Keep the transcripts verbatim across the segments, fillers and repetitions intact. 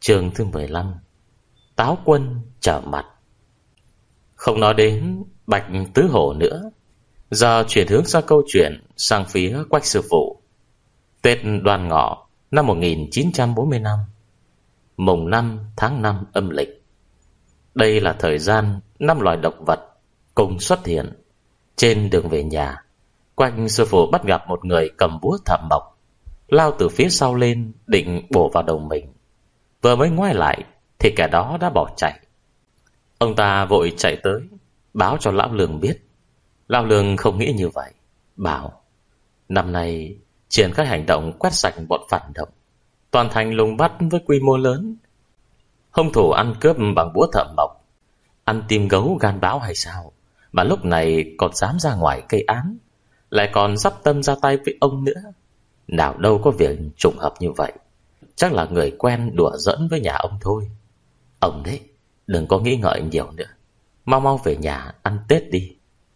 Chương thứ mười lăm. Táo quân trở mặt. Không nói đến Bạch Tứ Hổ nữa, giờ chuyển hướng sang câu chuyện sang phía Quách sư phụ. Tết Đoan Ngọ năm một nghìn chín trăm bốn mươi lăm, mùng năm tháng năm âm lịch. Đây là thời gian năm loài động vật cùng xuất hiện. Trên đường về nhà, Quách sư phụ bắt gặp một người cầm búa thảm mộc lao từ phía sau lên, định bổ vào đầu mình. Vừa mới ngoái lại thì kẻ đó đã bỏ chạy. Ông ta vội chạy tới báo cho Lão Lương biết. Lão Lương không nghĩ như vậy, bảo năm nay triển khai hành động quét sạch bọn phản động, toàn thành lùng bắt với quy mô lớn. Hung thủ ăn cướp bằng búa thợ mộc, ăn tim gấu gan báo hay sao mà lúc này còn dám ra ngoài gây án, lại còn sắp tâm ra tay với ông nữa. Nào đâu có việc trùng hợp như vậy, chắc là người quen đùa giỡn với nhà ông thôi. Ông đấy, đừng có nghĩ ngợi nhiều nữa, mau mau về nhà ăn Tết đi.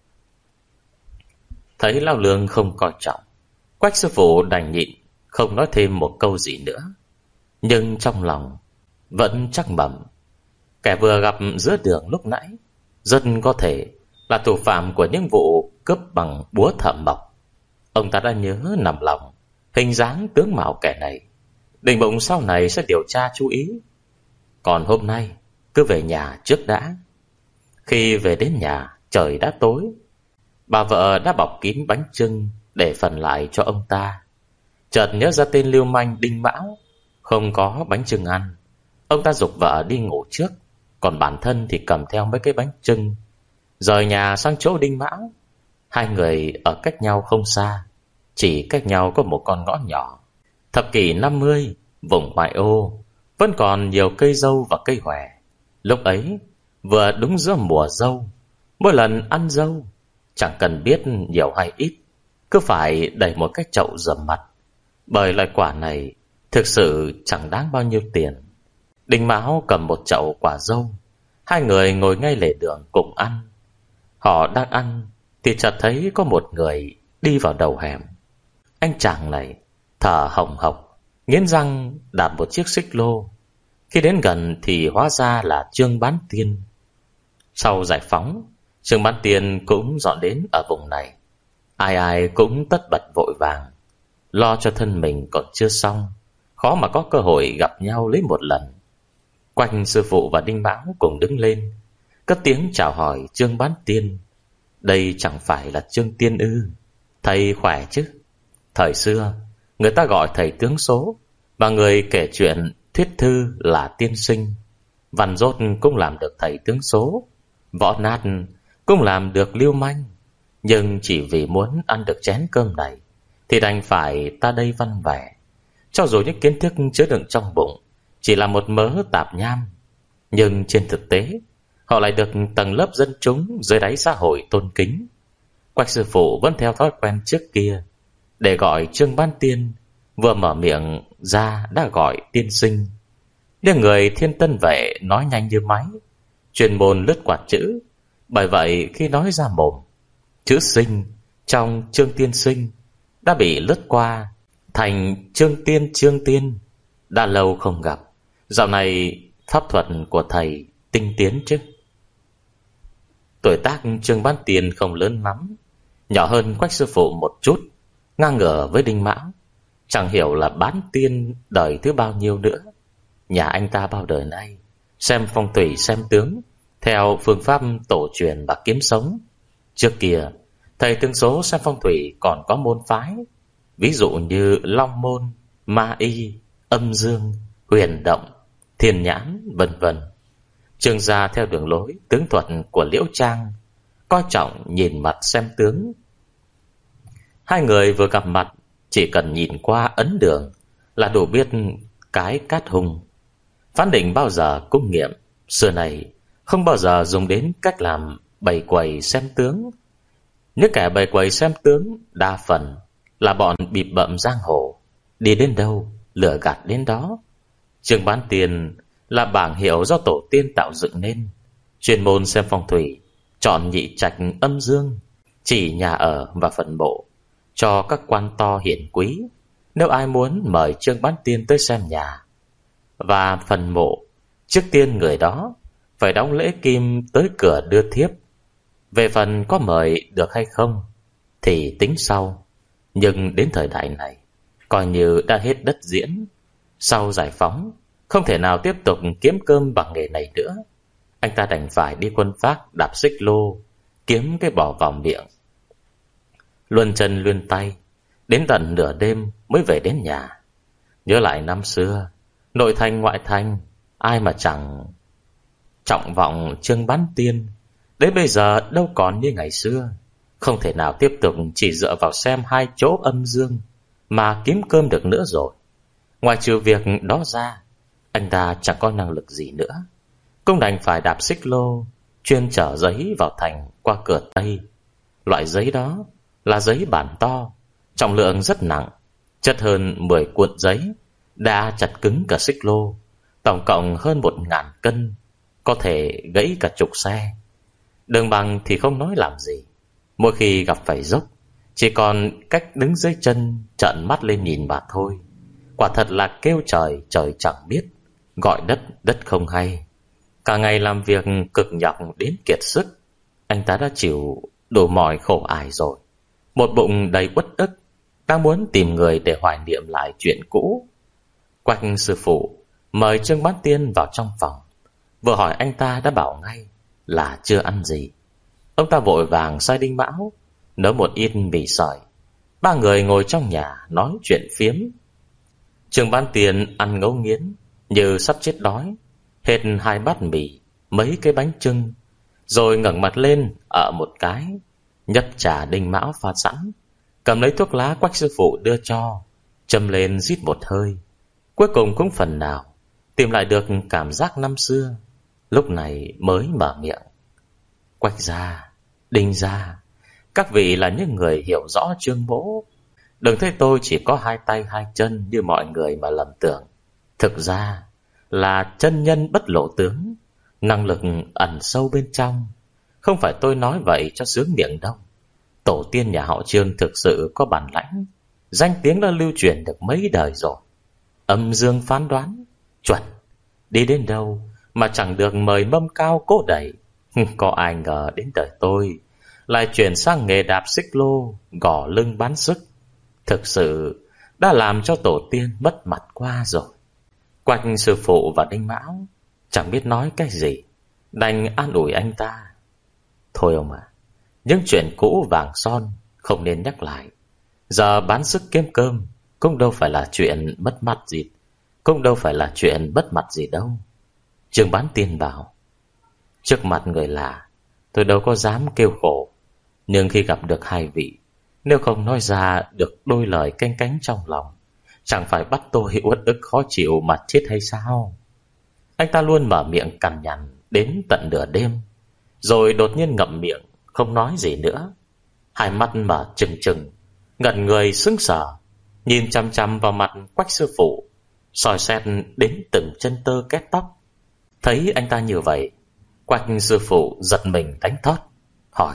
Thấy Lão Lương không coi trọng, Quách sư phụ đành nhịn, không nói thêm một câu gì nữa. Nhưng trong lòng vẫn chắc mẩm, kẻ vừa gặp giữa đường lúc nãy rất có thể là thủ phạm của những vụ cướp bằng búa thợ mộc. Ông ta đã nhớ nằm lòng hình dáng tướng mạo kẻ này, định bụng sau này sẽ điều tra chú ý. Còn hôm nay cứ về nhà trước đã. Khi về đến nhà, trời đã tối. Bà vợ đã bọc kín bánh chưng để phần lại cho ông ta. Chợt nhớ ra tên lưu manh Đinh Mão không có bánh chưng ăn. Ông ta giục vợ đi ngủ trước, còn bản thân thì cầm theo mấy cái bánh chưng, rời nhà sang chỗ Đinh Mão. Hai người ở cách nhau không xa, chỉ cách nhau có một con ngõ nhỏ. Thập kỷ năm mươi, vùng ngoại ô, vẫn còn nhiều cây dâu và cây hòe. Lúc ấy vừa đúng giữa mùa dâu. Mỗi lần ăn dâu, chẳng cần biết nhiều hay ít, cứ phải đẩy một cái chậu rửa mặt, bởi loại quả này thực sự chẳng đáng bao nhiêu tiền. Đinh Mão cầm một chậu quả dâu. Hai người ngồi ngay lề đường cùng ăn. Họ đang ăn thì chợt thấy có một người đi vào đầu hẻm. Anh chàng này thở hồng hộc, nghiến răng đạp một chiếc xích lô. Khi đến gần thì hóa ra là Trương Bán Tiên. Sau giải phóng, Trương Bán Tiên cũng dọn đến ở vùng này. Ai ai cũng tất bật vội vàng, lo cho thân mình còn chưa xong, khó mà có cơ hội gặp nhau lấy một lần. Quách sư phụ và Đinh Mão cùng đứng lên, cất tiếng chào hỏi Trương Bán Tiên. Đây chẳng phải là Trương Tiên ư? Thầy khỏe chứ? Thời xưa người ta gọi thầy tướng số, và người kể chuyện thuyết thư là tiên sinh. Văn dốt cũng làm được thầy tướng số, võ nát cũng làm được lưu manh. Nhưng chỉ vì muốn ăn được chén cơm này thì đành phải ta đây văn vẻ. Cho dù những kiến thức chứa đựng trong bụng chỉ là một mớ tạp nham, nhưng trên thực tế họ lại được tầng lớp dân chúng dưới đáy xã hội tôn kính. Quách sư phụ vẫn theo thói quen trước kia, để gọi Trương Bán Tiên, vừa mở miệng ra đã gọi tiên sinh. Nhưng người Thiên Tân Vệ nói nhanh như máy, chuyên môn lướt quạt chữ, bởi vậy khi nói ra mồm, chữ sinh trong Trương Tiên Sinh đã bị lướt qua thành Trương Tiên Trương Tiên. Đã lâu không gặp, dạo này pháp thuật của thầy tinh tiến chứ. Tuổi tác Trương Bán Tiên không lớn lắm, nhỏ hơn Quách sư phụ một chút, ngang ngửa với Đinh Mão. Chẳng hiểu là Bán Tiên đời thứ bao nhiêu nữa. Nhà anh ta bao đời nay xem phong thủy xem tướng theo phương pháp tổ truyền và kiếm sống. Trước kia thầy tướng số xem phong thủy còn có môn phái, ví dụ như Long Môn, Ma Y, Âm Dương, Huyền Động, Thiên Nhãn, vân vân. Trương gia theo đường lối tướng thuật của Liễu Trang, coi trọng nhìn mặt xem tướng. Hai người vừa gặp mặt, chỉ cần nhìn qua ấn đường là đủ biết cái cát hung. Phán định bao giờ cũng nghiệm, xưa này không bao giờ dùng đến cách làm bày quầy xem tướng. Những kẻ bày quầy xem tướng đa phần là bọn bịp bợm giang hồ, đi đến đâu lừa gạt đến đó. Trương Bán Tiên là bảng hiệu do tổ tiên tạo dựng nên, chuyên môn xem phong thủy, chọn nhị trạch âm dương, chỉ nhà ở và phần mộ cho các quan to hiển quý. Nếu ai muốn mời Trương Bán Tiên tới xem nhà, và phần mộ, trước tiên người đó phải đóng lễ kim tới cửa đưa thiếp. Về phần có mời được hay không thì tính sau. Nhưng đến thời đại này coi như đã hết đất diễn. Sau giải phóng không thể nào tiếp tục kiếm cơm bằng nghề này nữa. Anh ta đành phải đi quân Pháp đạp xích lô, kiếm cái bỏ vào miệng. Luân chân luân tay, đến tận nửa đêm mới về đến nhà. Nhớ lại năm xưa, nội thành ngoại thành, ai mà chẳng trọng vọng Trương Bán Tiên. Đến bây giờ đâu còn như ngày xưa. Không thể nào tiếp tục chỉ dựa vào xem hai chỗ âm dương mà kiếm cơm được nữa rồi. Ngoài trừ việc đó ra, anh ta chẳng có năng lực gì nữa. Cũng đành phải đạp xích lô, chuyên chở giấy vào thành qua cửa Tây. Loại giấy đó là giấy bản to, trọng lượng rất nặng, chất hơn mười cuộn giấy, đã chặt cứng cả xích lô, tổng cộng hơn một ngàn cân, có thể gãy cả chục xe. Đường bằng thì không nói làm gì. Mỗi khi gặp phải dốc, chỉ còn cách đứng dưới chân trợn mắt lên nhìn mà thôi. Quả thật là kêu trời trời chẳng biết, gọi đất đất không hay. Cả ngày làm việc cực nhọc đến kiệt sức, anh ta đã chịu đủ mỏi khổ ải rồi. Một bụng đầy uất ức, đang muốn tìm người để hoài niệm lại chuyện cũ. Quách sư phụ mời Trương Bán Tiên vào trong phòng. Vừa hỏi anh ta đã bảo ngay là chưa ăn gì. Ông ta vội vàng sai Đinh Mão nấu một ít mì sợi. Ba người ngồi trong nhà nói chuyện phiếm. Trương Bán Tiên ăn ngấu nghiến như sắp chết đói, hết hai bát mì, mấy cái bánh chưng, rồi ngẩng mặt lên ở một cái, nhấp trà Đinh Mão pha sẵn, cầm lấy thuốc lá Quách sư phụ đưa cho, châm lên rít một hơi. Cuối cùng cũng phần nào tìm lại được cảm giác năm xưa. Lúc này mới mở miệng: Quách gia, Đinh gia, các vị là những người hiểu rõ Trương mỗ. Đừng thấy tôi chỉ có hai tay hai chân như mọi người mà lầm tưởng. Thực ra là chân nhân bất lộ tướng, năng lực ẩn sâu bên trong. Không phải tôi nói vậy cho sướng miệng đâu. Tổ tiên nhà họ Trương thực sự có bản lãnh, danh tiếng đã lưu truyền được mấy đời rồi. Âm dương phán đoán chuẩn, đi đến đâu mà chẳng được mời mâm cao cỗ đầy. Có ai ngờ đến đời tôi lại chuyển sang nghề đạp xích lô, gò lưng bán sức. Thực sự đã làm cho tổ tiên mất mặt qua rồi. Quách sư phụ và Đinh Mão chẳng biết nói cái gì, đành an ủi anh ta: Thôi ông à, những chuyện cũ vàng son không nên nhắc lại. Giờ bán sức kiếm cơm cũng đâu phải là chuyện mất mặt gì, Cũng đâu phải là chuyện bất mặt gì đâu. Trương Bán Tiên bảo: Trước mặt người lạ tôi đâu có dám kêu khổ, nhưng khi gặp được hai vị, nếu không nói ra được đôi lời canh cánh trong lòng, chẳng phải bắt tôi uất ức khó chịu mà chết hay sao? Anh ta luôn mở miệng cằn nhằn đến tận nửa đêm, rồi đột nhiên ngậm miệng không nói gì nữa. Hai mắt mở trừng trừng, ngẩn người sững sờ, nhìn chăm chăm vào mặt Quách sư phụ, soi xét đến từng chân tơ két tóc. Thấy anh ta như vậy, Quách sư phụ giật mình đánh thót, hỏi: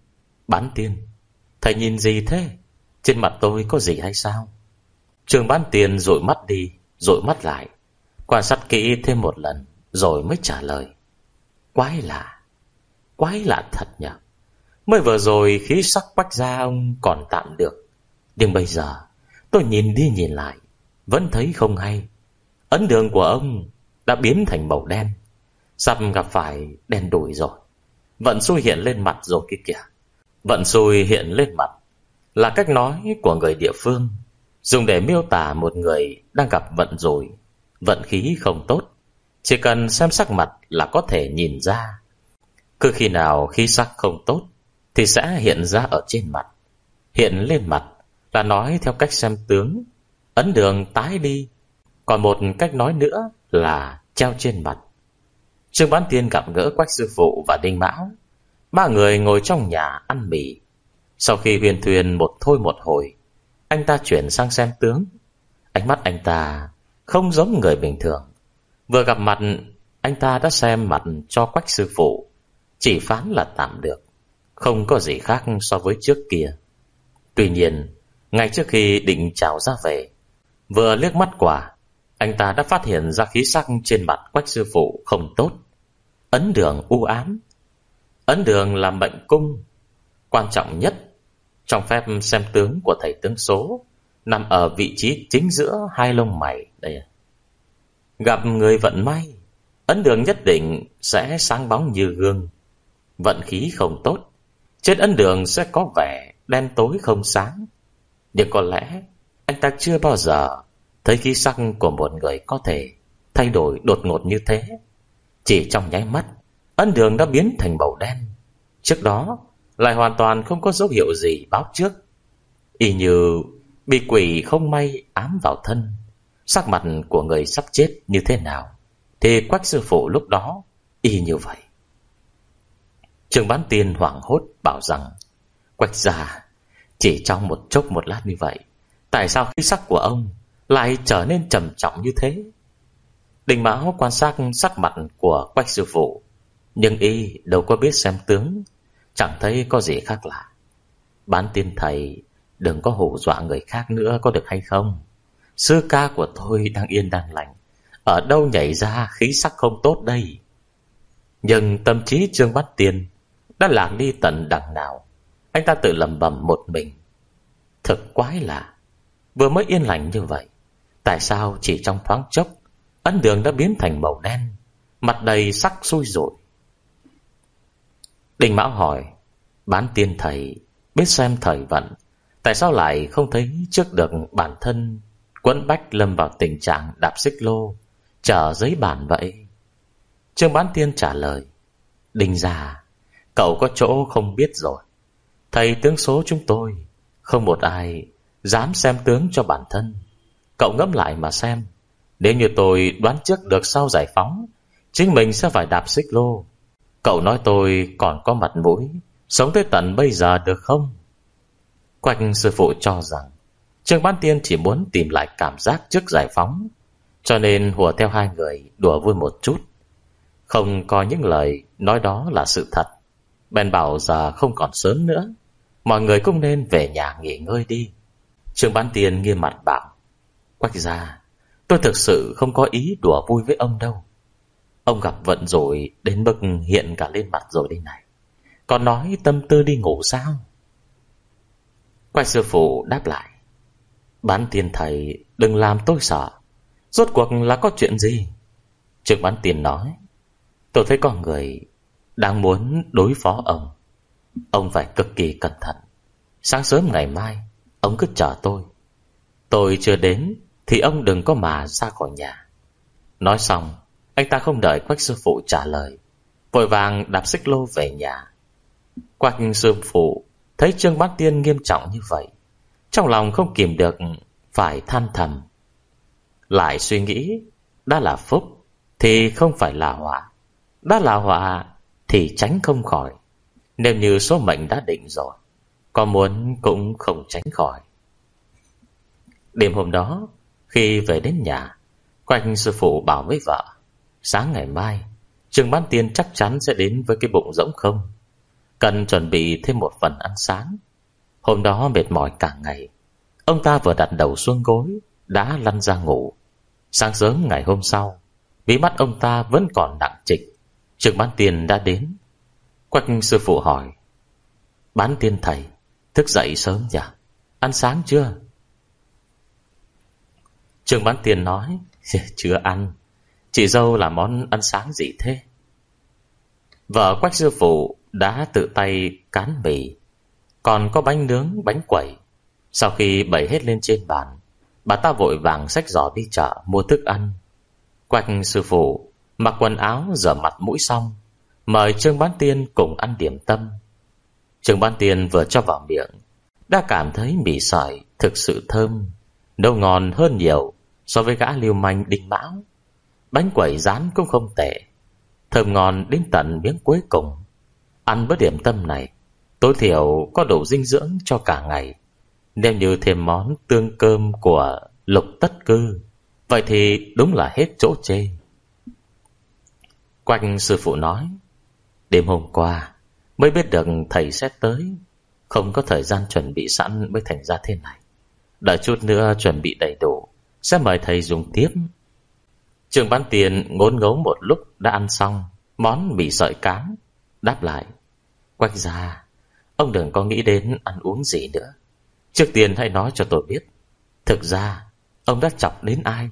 Bán Tiên, thầy nhìn gì thế? Trên mặt tôi có gì hay sao? Trương Bán Tiên dụi mắt đi, dụi mắt lại, quan sát kỹ thêm một lần, rồi mới trả lời: Quái lạ, quái lạ thật nhỉ. Mới vừa rồi khí sắc Quách gia ông còn tạm được, nhưng bây giờ tôi nhìn đi nhìn lại vẫn thấy không hay. Ấn đường của ông đã biến thành màu đen, sắp gặp phải đen đủi rồi. Vận xui hiện lên mặt rồi kia kìa. Vận xui hiện lên mặt là cách nói của người địa phương, dùng để miêu tả một người đang gặp vận rủi, vận khí không tốt. Chỉ cần xem sắc mặt là có thể nhìn ra. Cứ khi nào khí sắc không tốt thì sẽ hiện ra ở trên mặt. Hiện lên mặt là nói theo cách xem tướng, ấn đường tái đi. Còn một cách nói nữa là treo trên mặt. Trương Bán Tiên gặp gỡ Quách sư phụ và Đinh Mão. Ba người ngồi trong nhà ăn mì. Sau khi huyền thuyền một thôi một hồi, anh ta chuyển sang xem tướng. Ánh mắt anh ta không giống người bình thường. Vừa gặp mặt, anh ta đã xem mặt cho Quách sư phụ, chỉ phán là tạm được, không có gì khác so với trước kia. Tuy nhiên, ngay trước khi định chào ra về, vừa liếc mắt qua, anh ta đã phát hiện ra khí sắc trên mặt Quách sư phụ không tốt. Ấn đường u ám. Ấn đường là mệnh cung quan trọng nhất trong phép xem tướng của thầy tướng số, nằm ở vị trí chính giữa hai lông mày. Đây, gặp người vận may, ấn đường nhất định sẽ sáng bóng như gương. Vận khí không tốt, trên ấn đường sẽ có vẻ đen tối không sáng. Nhưng có lẽ anh ta chưa bao giờ thấy khí sắc của một người có thể thay đổi đột ngột như thế. Chỉ trong nháy mắt, ấn đường đã biến thành màu đen. Trước đó lại hoàn toàn không có dấu hiệu gì báo trước, y như bị quỷ không may ám vào thân. Sắc mặt của người sắp chết như thế nào thì Quách sư phụ lúc đó y như vậy. Trương Bán Tiên hoảng hốt bảo rằng: Quách gia, chỉ trong một chốc một lát như vậy, tại sao khí sắc của ông lại trở nên trầm trọng như thế? Đình Mão quan sát sắc mặt của Quách sư phụ, nhưng y đâu có biết xem tướng, chẳng thấy có gì khác lạ. Bán Tiên thầy, đừng có hù dọa người khác nữa có được hay không? Sư ca của tôi đang yên đang lành, ở đâu nhảy ra khí sắc không tốt đây? Nhưng tâm trí Trương Bát Tiên đã lạc đi tận đằng nào. Anh ta tự lẩm bẩm một mình: thật quái lạ, vừa mới yên lành như vậy, tại sao chỉ trong thoáng chốc ấn đường đã biến thành màu đen, mặt đầy sắc xui rủi? Đình Mão hỏi: Bán Tiên thầy biết xem thời vận, tại sao lại không thấy trước được bản thân quẫn bách lâm vào tình trạng đạp xích lô chở giấy bản vậy? Trương Bán Tiên trả lời: Đình già, cậu có chỗ không biết rồi. Thầy tướng số chúng tôi không một ai dám xem tướng cho bản thân. Cậu ngẫm lại mà xem, nếu như tôi đoán trước được sau giải phóng chính mình sẽ phải đạp xích lô, cậu nói tôi còn có mặt mũi sống tới tận bây giờ được không? Quách sư phụ cho rằng Trương Bán Tiên chỉ muốn tìm lại cảm giác trước giải phóng, cho nên hùa theo hai người đùa vui một chút, không coi những lời nói đó là sự thật. Bèn bảo giờ không còn sớm nữa, mọi người cũng nên về nhà nghỉ ngơi đi. Trương Bán Tiên nghiêm mặt bảo: Quách gia, tôi thực sự không có ý đùa vui với ông đâu. Ông gặp vận rồi đến mức hiện cả lên mặt rồi đây này, còn nói tâm tư đi ngủ sao? Quách sư phụ đáp lại: Bán Tiên thầy đừng làm tôi sợ, rốt cuộc là có chuyện gì? Trương Bán Tiên nói: Tôi thấy có người đang muốn đối phó ông. Ông phải cực kỳ cẩn thận. Sáng sớm ngày mai ông cứ chờ tôi. Tôi chưa đến thì ông đừng có mà ra khỏi nhà. Nói xong, anh ta không đợi Quách sư phụ trả lời, vội vàng đạp xích lô về nhà. Quách sư phụ thấy Trương Bán Tiên nghiêm trọng như vậy, trong lòng không kìm được phải than thầm. Lại suy nghĩ, đã là phúc thì không phải là họa, đã là họa thì tránh không khỏi. Nếu như số mệnh đã định rồi, có muốn cũng không tránh khỏi. Đêm hôm đó, khi về đến nhà, Quách sư phụ bảo với vợ: Sáng ngày mai Trương Bán Tiên chắc chắn sẽ đến với cái bụng rỗng không, cần chuẩn bị thêm một phần ăn sáng. Hôm đó mệt mỏi cả ngày, ông ta vừa đặt đầu xuống gối đã lăn ra ngủ. Sáng sớm ngày hôm sau, mí mắt ông ta vẫn còn nặng trịch. Trương Bán Tiên đã đến. Quách sư phụ hỏi: Bán Tiên thầy thức dậy sớm nhỉ? Ăn sáng chưa? Trương Bán Tiên nói: Chưa ăn. Chị dâu làm món ăn sáng gì thế? Vợ Quách sư phụ đã tự tay cán mì, còn có bánh nướng, bánh quẩy. Sau khi bày hết lên trên bàn, bà ta vội vàng xách giỏ đi chợ mua thức ăn. Quách sư phụ mặc quần áo rửa mặt mũi xong, mời Trương Bán Tiên cùng ăn điểm tâm. Trương Bán Tiên vừa cho vào miệng đã cảm thấy mì sợi thực sự thơm, nấu ngon hơn nhiều so với gã lưu manh Đình Mão. Bánh quẩy rán cũng không tệ, thơm ngon đến tận miếng cuối cùng. Ăn bữa điểm tâm này tối thiểu có đủ dinh dưỡng cho cả ngày. Nếu như thêm món tương cơm của Lục Tất Cư, vậy thì đúng là hết chỗ chê. Quách sư phụ nói: Đêm hôm qua mới biết được thầy sẽ tới, không có thời gian chuẩn bị sẵn mới thành ra thế này. Đợi chút nữa chuẩn bị đầy đủ sẽ mời thầy dùng tiếp. Trường Bán Tiền ngốn ngấu một lúc đã ăn xong món mì sợi cám, đáp lại: Quách gia, ông đừng có nghĩ đến ăn uống gì nữa. Trước tiên hãy nói cho tôi biết, thực ra ông đã chọc đến ai?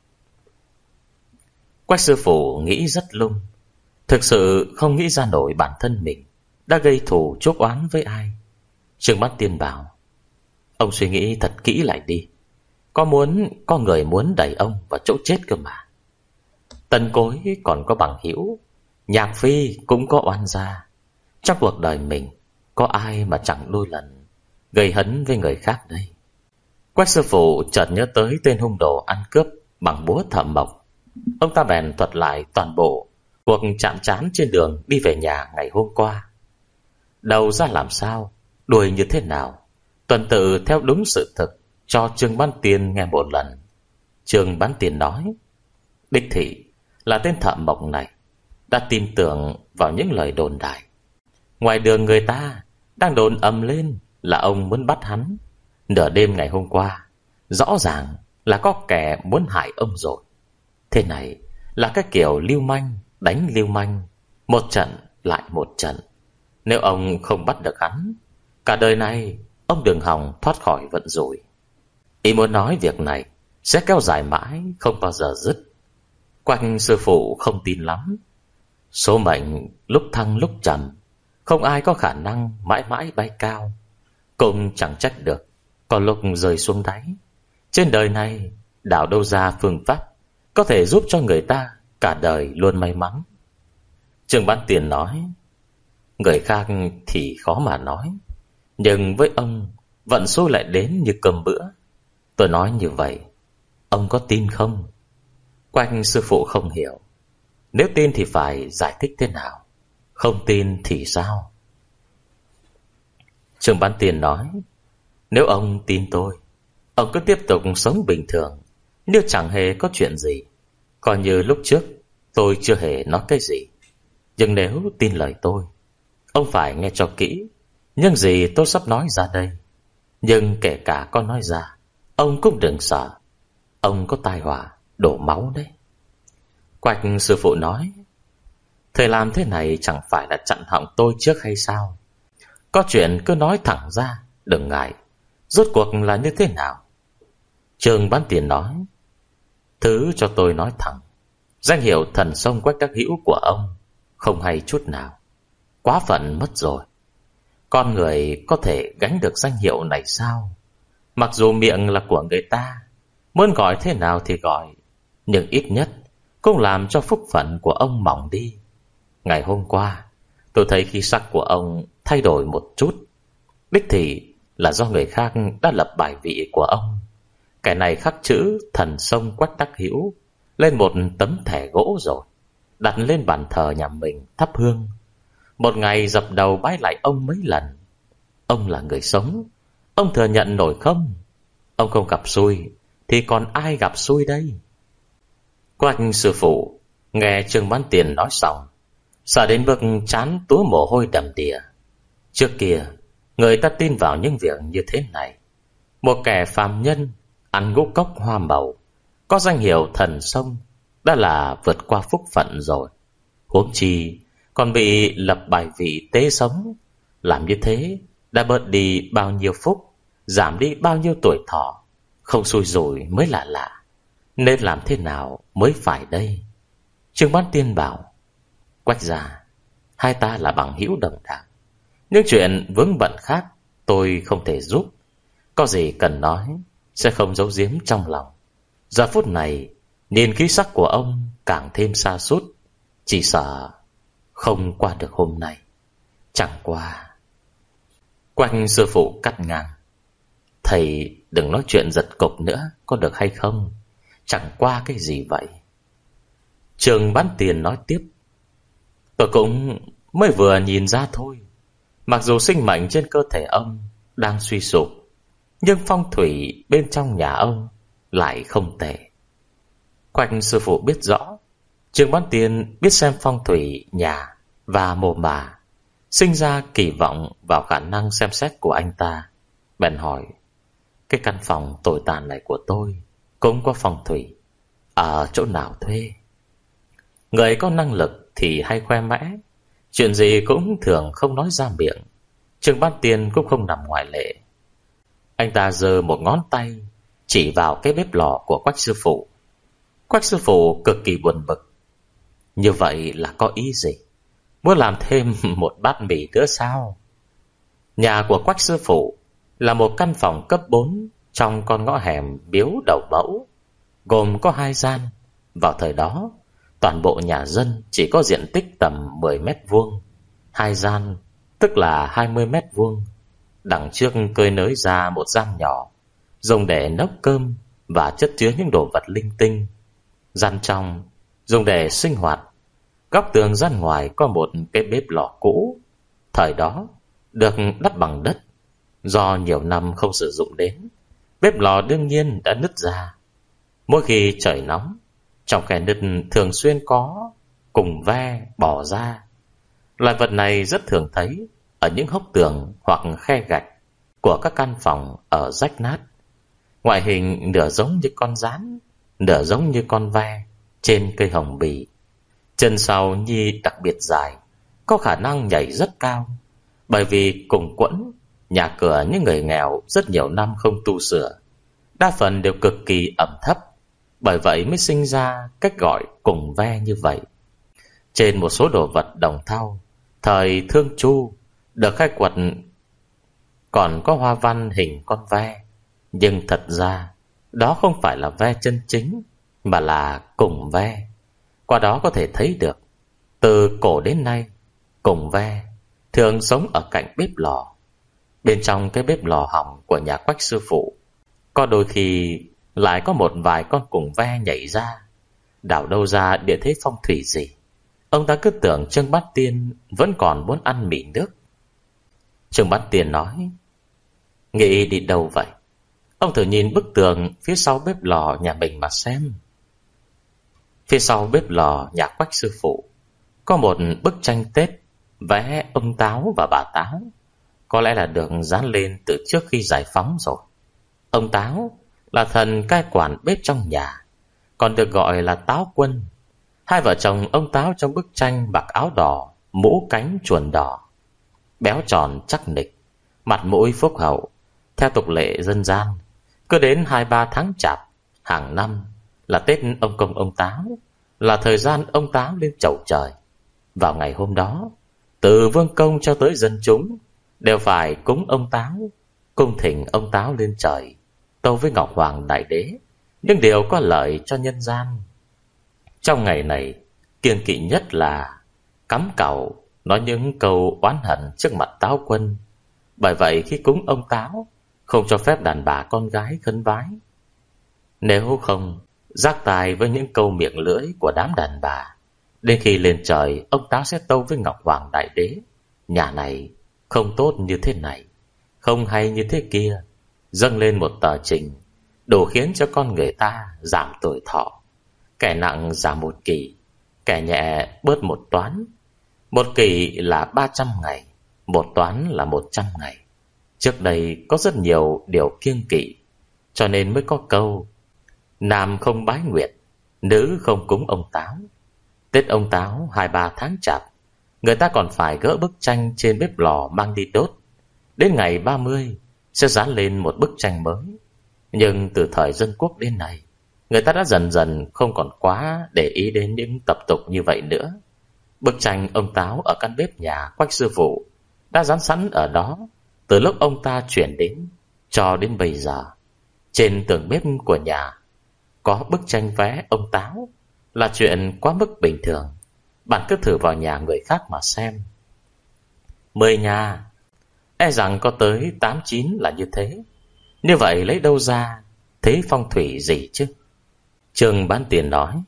Quách sư phụ nghĩ rất lung, thực sự không nghĩ ra nổi bản thân mình đã gây thù chuốc oán với ai. Trương Bát Tiên bảo: Ông suy nghĩ thật kỹ lại đi. Có muốn Có người muốn đẩy ông vào chỗ chết cơ mà. Tân Cối còn có bằng hữu, Nhạc Phi cũng có oan gia. Trong cuộc đời mình có ai mà chẳng đôi lần gây hấn với người khác đây? Quách sư phụ chợt nhớ tới tên hung đồ ăn cướp bằng búa Thẩm Mộc. Ông ta bèn thuật lại toàn bộ cuộc chạm trán trên đường đi về nhà ngày hôm qua. Đầu ra làm sao, đuôi như thế nào, tuần tự theo đúng sự thực cho Trương Bán Tiền nghe một lần. Trương Bán Tiền nói: Đích thị là tên Thẩm Mộc này đã tin tưởng vào những lời đồn đại. Ngoài đường người ta đang đồn ầm lên là ông muốn bắt hắn. Nửa đêm ngày hôm qua, rõ ràng là có kẻ muốn hại ông rồi. Thế này là cái kiểu lưu manh đánh lưu manh, một trận lại một trận. Nếu ông không bắt được hắn, cả đời này ông đừng hòng thoát khỏi vận rủi. Ý muốn nói việc này sẽ kéo dài mãi, không bao giờ dứt. Quách sư phụ không tin lắm. Số mệnh lúc thăng lúc trầm, không ai có khả năng mãi mãi bay cao. Cũng chẳng trách được có lúc rơi xuống đáy. Trên đời này đảo đâu ra phương pháp có thể giúp cho người ta cả đời luôn may mắn. Trương Bán Tiền nói: Người khác thì khó mà nói, nhưng với ông vận xui lại đến như cơm bữa. Tôi nói như vậy, ông có tin không? Quách sư phụ không hiểu. Nếu tin thì phải giải thích thế nào? Không tin thì sao? Trương Bán Tiền nói: Nếu ông tin tôi, ông cứ tiếp tục sống bình thường, nếu chẳng hề có chuyện gì, coi như lúc trước tôi chưa hề nói cái gì. Nhưng nếu tin lời tôi, ông phải nghe cho kỹ những gì tôi sắp nói ra đây. Nhưng kể cả có nói ra, ông cũng đừng sợ. Ông có tai họa đổ máu đấy. Quách sư phụ nói: Thầy làm thế này chẳng phải là chặn họng tôi trước hay sao? Có chuyện cứ nói thẳng ra, đừng ngại. Rốt cuộc là như thế nào? Trương Bán Tiền nói: Thứ cho tôi nói thẳng, danh hiệu thần sông Quách Đắc Hữu của ông không hay chút nào. Quá phận mất rồi. Con người có thể gánh được danh hiệu này sao? Mặc dù miệng là của người ta, muốn gọi thế nào thì gọi, nhưng ít nhất cũng làm cho phúc phận của ông mỏng đi. Ngày hôm qua tôi thấy khí sắc của ông thay đổi một chút. Đích thị là do người khác đã lập bài vị của ông. Cái này khắc chữ thần sông Quách Đắc Hữu lên một tấm thẻ gỗ rồi, đặt lên bàn thờ nhà mình thắp hương. Một ngày dập đầu bái lại ông mấy lần. Ông là người sống, ông thừa nhận nổi không? Ông không gặp xui thì còn ai gặp xui đây? Quách sư phụ nghe Trương Bán Tiền nói xong, sợ đến mức trán túa mồ hôi đầm đìa. Trước kia người ta tin vào những việc như thế này. Một kẻ phàm nhân ăn ngũ cốc hoa màu, có danh hiệu thần sông, đã là vượt qua phúc phận rồi. Huống chi còn bị lập bài vị tế sống. Làm như thế đã bớt đi bao nhiêu phúc, giảm đi bao nhiêu tuổi thọ. Không xui rủi mới là lạ. Nên làm thế nào mới phải đây? Trương Bán Tiên bảo: Quách gia, hai ta là bằng hữu đồng đạo, những chuyện vướng bận khác tôi không thể giúp. Có gì cần nói sẽ không giấu giếm trong lòng. Giờ phút này nhìn khí sắc của ông càng thêm sa sút, chỉ sợ không qua được hôm nay. Chẳng qua. Quách sư phụ cắt ngang: Thầy đừng nói chuyện giật cục nữa, có được hay không? Chẳng qua cái gì vậy? Trương Bán Tiền nói tiếp: Tôi cũng mới vừa nhìn ra thôi. Mặc dù sinh mệnh trên cơ thể ông đang suy sụp, nhưng phong thủy bên trong nhà ông lại không tệ. Quách sư phụ biết rõ Trương Bán Tiền biết xem phong thủy nhà và mồ mả, sinh ra kỳ vọng vào khả năng xem xét của anh ta. Bèn hỏi: Cái căn phòng tồi tàn này của tôi cũng có phong thủy, Ở chỗ nào thuê? Người có năng lực thì hay khoe mẽ, chuyện gì cũng thường không nói ra miệng. Trương Bát Tiên cũng không nằm ngoại lệ. Anh ta giơ một ngón tay chỉ vào cái bếp lò của Quách sư phụ. Quách sư phụ cực kỳ buồn bực. Như vậy là có ý gì? Muốn làm thêm một bát mì nữa sao? Nhà của Quách sư phụ là một căn phòng cấp bốn trong con ngõ hẻm Miếu Đầu Mẫu, gồm có hai gian. Vào thời đó, toàn bộ nhà dân chỉ có diện tích tầm mười mét vuông. Hai gian, tức là hai mươi mét vuông. Đằng trước cơi nới ra một gian nhỏ, dùng để nấu cơm và chất chứa những đồ vật linh tinh. Gian trong dùng để sinh hoạt. Góc tường gian ngoài có một cái bếp lò cũ, thời đó được đắp bằng đất. Do nhiều năm không sử dụng đến, bếp lò đương nhiên đã nứt ra. Mỗi khi trời nóng, trong khe nứt thường xuyên có cùng ve bỏ ra. Loài vật này rất thường thấy ở những hốc tường hoặc khe gạch của các căn phòng ở rách nát. Ngoại hình nửa giống như con gián, nửa giống như con ve trên cây hồng bì. Chân sau nhi đặc biệt dài, có khả năng nhảy rất cao. Bởi vì cùng quẫn, nhà cửa những người nghèo rất nhiều năm không tu sửa, đa phần đều cực kỳ ẩm thấp. Bởi vậy mới sinh ra cách gọi cùng ve như vậy. Trên một số đồ vật đồng thau thời Thương Chu được khai quật còn có hoa văn hình con ve. Nhưng thật ra đó không phải là ve chân chính, mà là cùng ve. Qua đó có thể thấy được, từ cổ đến nay, cùng ve thường sống ở cạnh bếp lò. Bên trong cái bếp lò hỏng của nhà Quách sư phụ, có đôi khi lại có một vài con cùng ve nhảy ra. Đảo đâu ra địa thế phong thủy gì, ông ta cứ tưởng Trương Bát Tiên vẫn còn muốn ăn mì nước. Trương Bát Tiên nói: Nghĩ đi đâu vậy? Ông thử nhìn bức tường phía sau bếp lò nhà mình mà xem. Phía sau bếp lò nhà Quách sư phụ có một bức tranh Tết vẽ ông Táo và bà Táo. Có lẽ là được dán lên từ trước khi giải phóng rồi. Ông Táo là thần cai quản bếp trong nhà, còn được gọi là Táo Quân. Hai vợ chồng ông Táo trong bức tranh mặc áo đỏ, mũ cánh chuồn đỏ, béo tròn chắc nịch, mặt mũi phúc hậu. Theo tục lệ dân gian, cứ đến hai ba tháng chạp hàng năm là Tết ông Công ông Táo, là thời gian ông Táo lên chầu trời. Vào ngày hôm đó, từ vương công cho tới dân chúng đều phải cúng ông Táo, cung thỉnh ông Táo lên trời, tâu với Ngọc Hoàng Đại Đế những điều có lợi cho nhân gian. Trong ngày này, kiêng kỵ nhất là cắm cẩu nói những câu oán hận trước mặt Táo Quân. Bởi vậy khi cúng ông Táo, không cho phép đàn bà con gái khấn vái. Nếu không, giác tài với những câu miệng lưỡi của đám đàn bà. Đến khi lên trời, ông Táo sẽ tâu với Ngọc Hoàng Đại Đế: nhà này không tốt như thế này, không hay như thế kia, dâng lên một tờ trình đủ khiến cho con người ta giảm tuổi thọ. Kẻ nặng giảm một kỳ, kẻ nhẹ bớt một toán. Một kỳ là ba trăm ngày, một toán là một trăm ngày. Trước đây có rất nhiều điều kiêng kỵ, cho nên mới có câu nam không bái nguyệt, nữ không cúng ông Táo. Tết ông Táo hai ba tháng chạp, người ta còn phải gỡ bức tranh trên bếp lò mang đi đốt. Đến ngày ba mươi sẽ dán lên một bức tranh mới. Nhưng từ thời dân quốc đến nay, người ta đã dần dần không còn quá để ý đến những tập tục như vậy nữa. Bức tranh ông Táo ở căn bếp nhà Quách sư phụ đã dán sẵn ở đó từ lúc ông ta chuyển đến cho đến bây giờ. Trên tường bếp của nhà có bức tranh vẽ ông Táo là chuyện quá mức bình thường. Bạn cứ thử vào nhà người khác mà xem. Mười nhà, e rằng có tới tám chín là như thế. Như vậy lấy đâu ra thế phong thủy gì chứ? Trương Bán Tiền nói: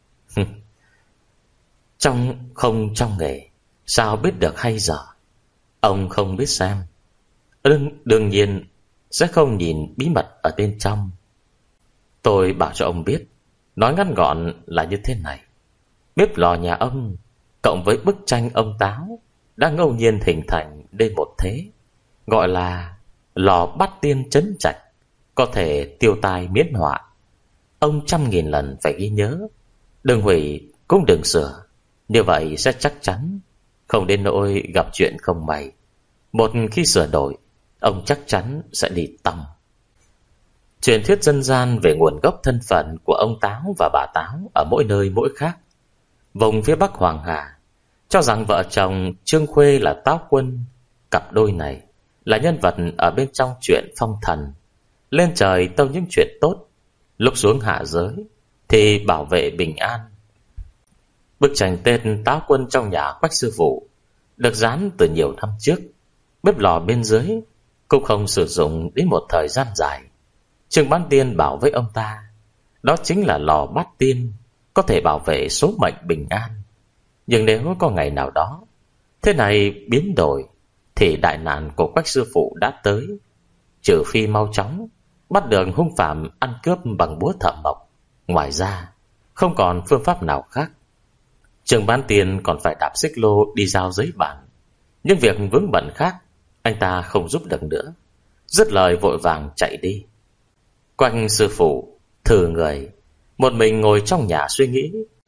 Trong không trong nghề, sao biết được hay dở? Ông không biết xem, đương, đương nhiên sẽ không nhìn bí mật ở bên trong. Tôi bảo cho ông biết, nói ngắn gọn là như thế này. Bếp lò nhà ông cộng với bức tranh ông Táo đã ngẫu nhiên hình thành nên một thế, gọi là lò Bát Tiên trấn trạch, có thể tiêu tai miễn họa. ông trăm nghìn lần phải ghi nhớ, đừng hủy cũng đừng sửa. Như vậy sẽ chắc chắn không đến nỗi gặp chuyện không may. Một khi sửa đổi, ông chắc chắn sẽ đi tòng. Truyền thuyết dân gian về nguồn gốc thân phận của ông Táo và bà Táo ở mỗi nơi mỗi khác. Vùng phía Bắc Hoàng Hà cho rằng vợ chồng Trương Khuê là Táo Quân, cặp đôi này là nhân vật ở bên trong chuyện phong thần, lên trời tâu những chuyện tốt, lúc xuống hạ giới thì bảo vệ bình an. Bức tranh tên Táo Quân trong nhà Quách sư phụ được dán từ nhiều năm trước. Bếp lò bên dưới cũng không sử dụng đến một thời gian dài. Trương Bán Tiên bảo với ông ta, đó chính là lò bát tiên, có thể bảo vệ số mệnh bình an. Nhưng nếu có ngày nào đó thế này biến đổi, thì đại nạn của Quách sư phụ đã tới. Trừ phi mau chóng bắt được hung phạm ăn cướp bằng búa thợ mộc, ngoài ra không còn phương pháp nào khác. Trương Bán Tiên còn phải đạp xích lô đi giao giấy bản. Nhưng việc vướng bận khác anh ta không giúp được nữa, dứt lời vội vàng chạy đi. Quách sư phụ thử người một mình ngồi trong nhà suy nghĩ,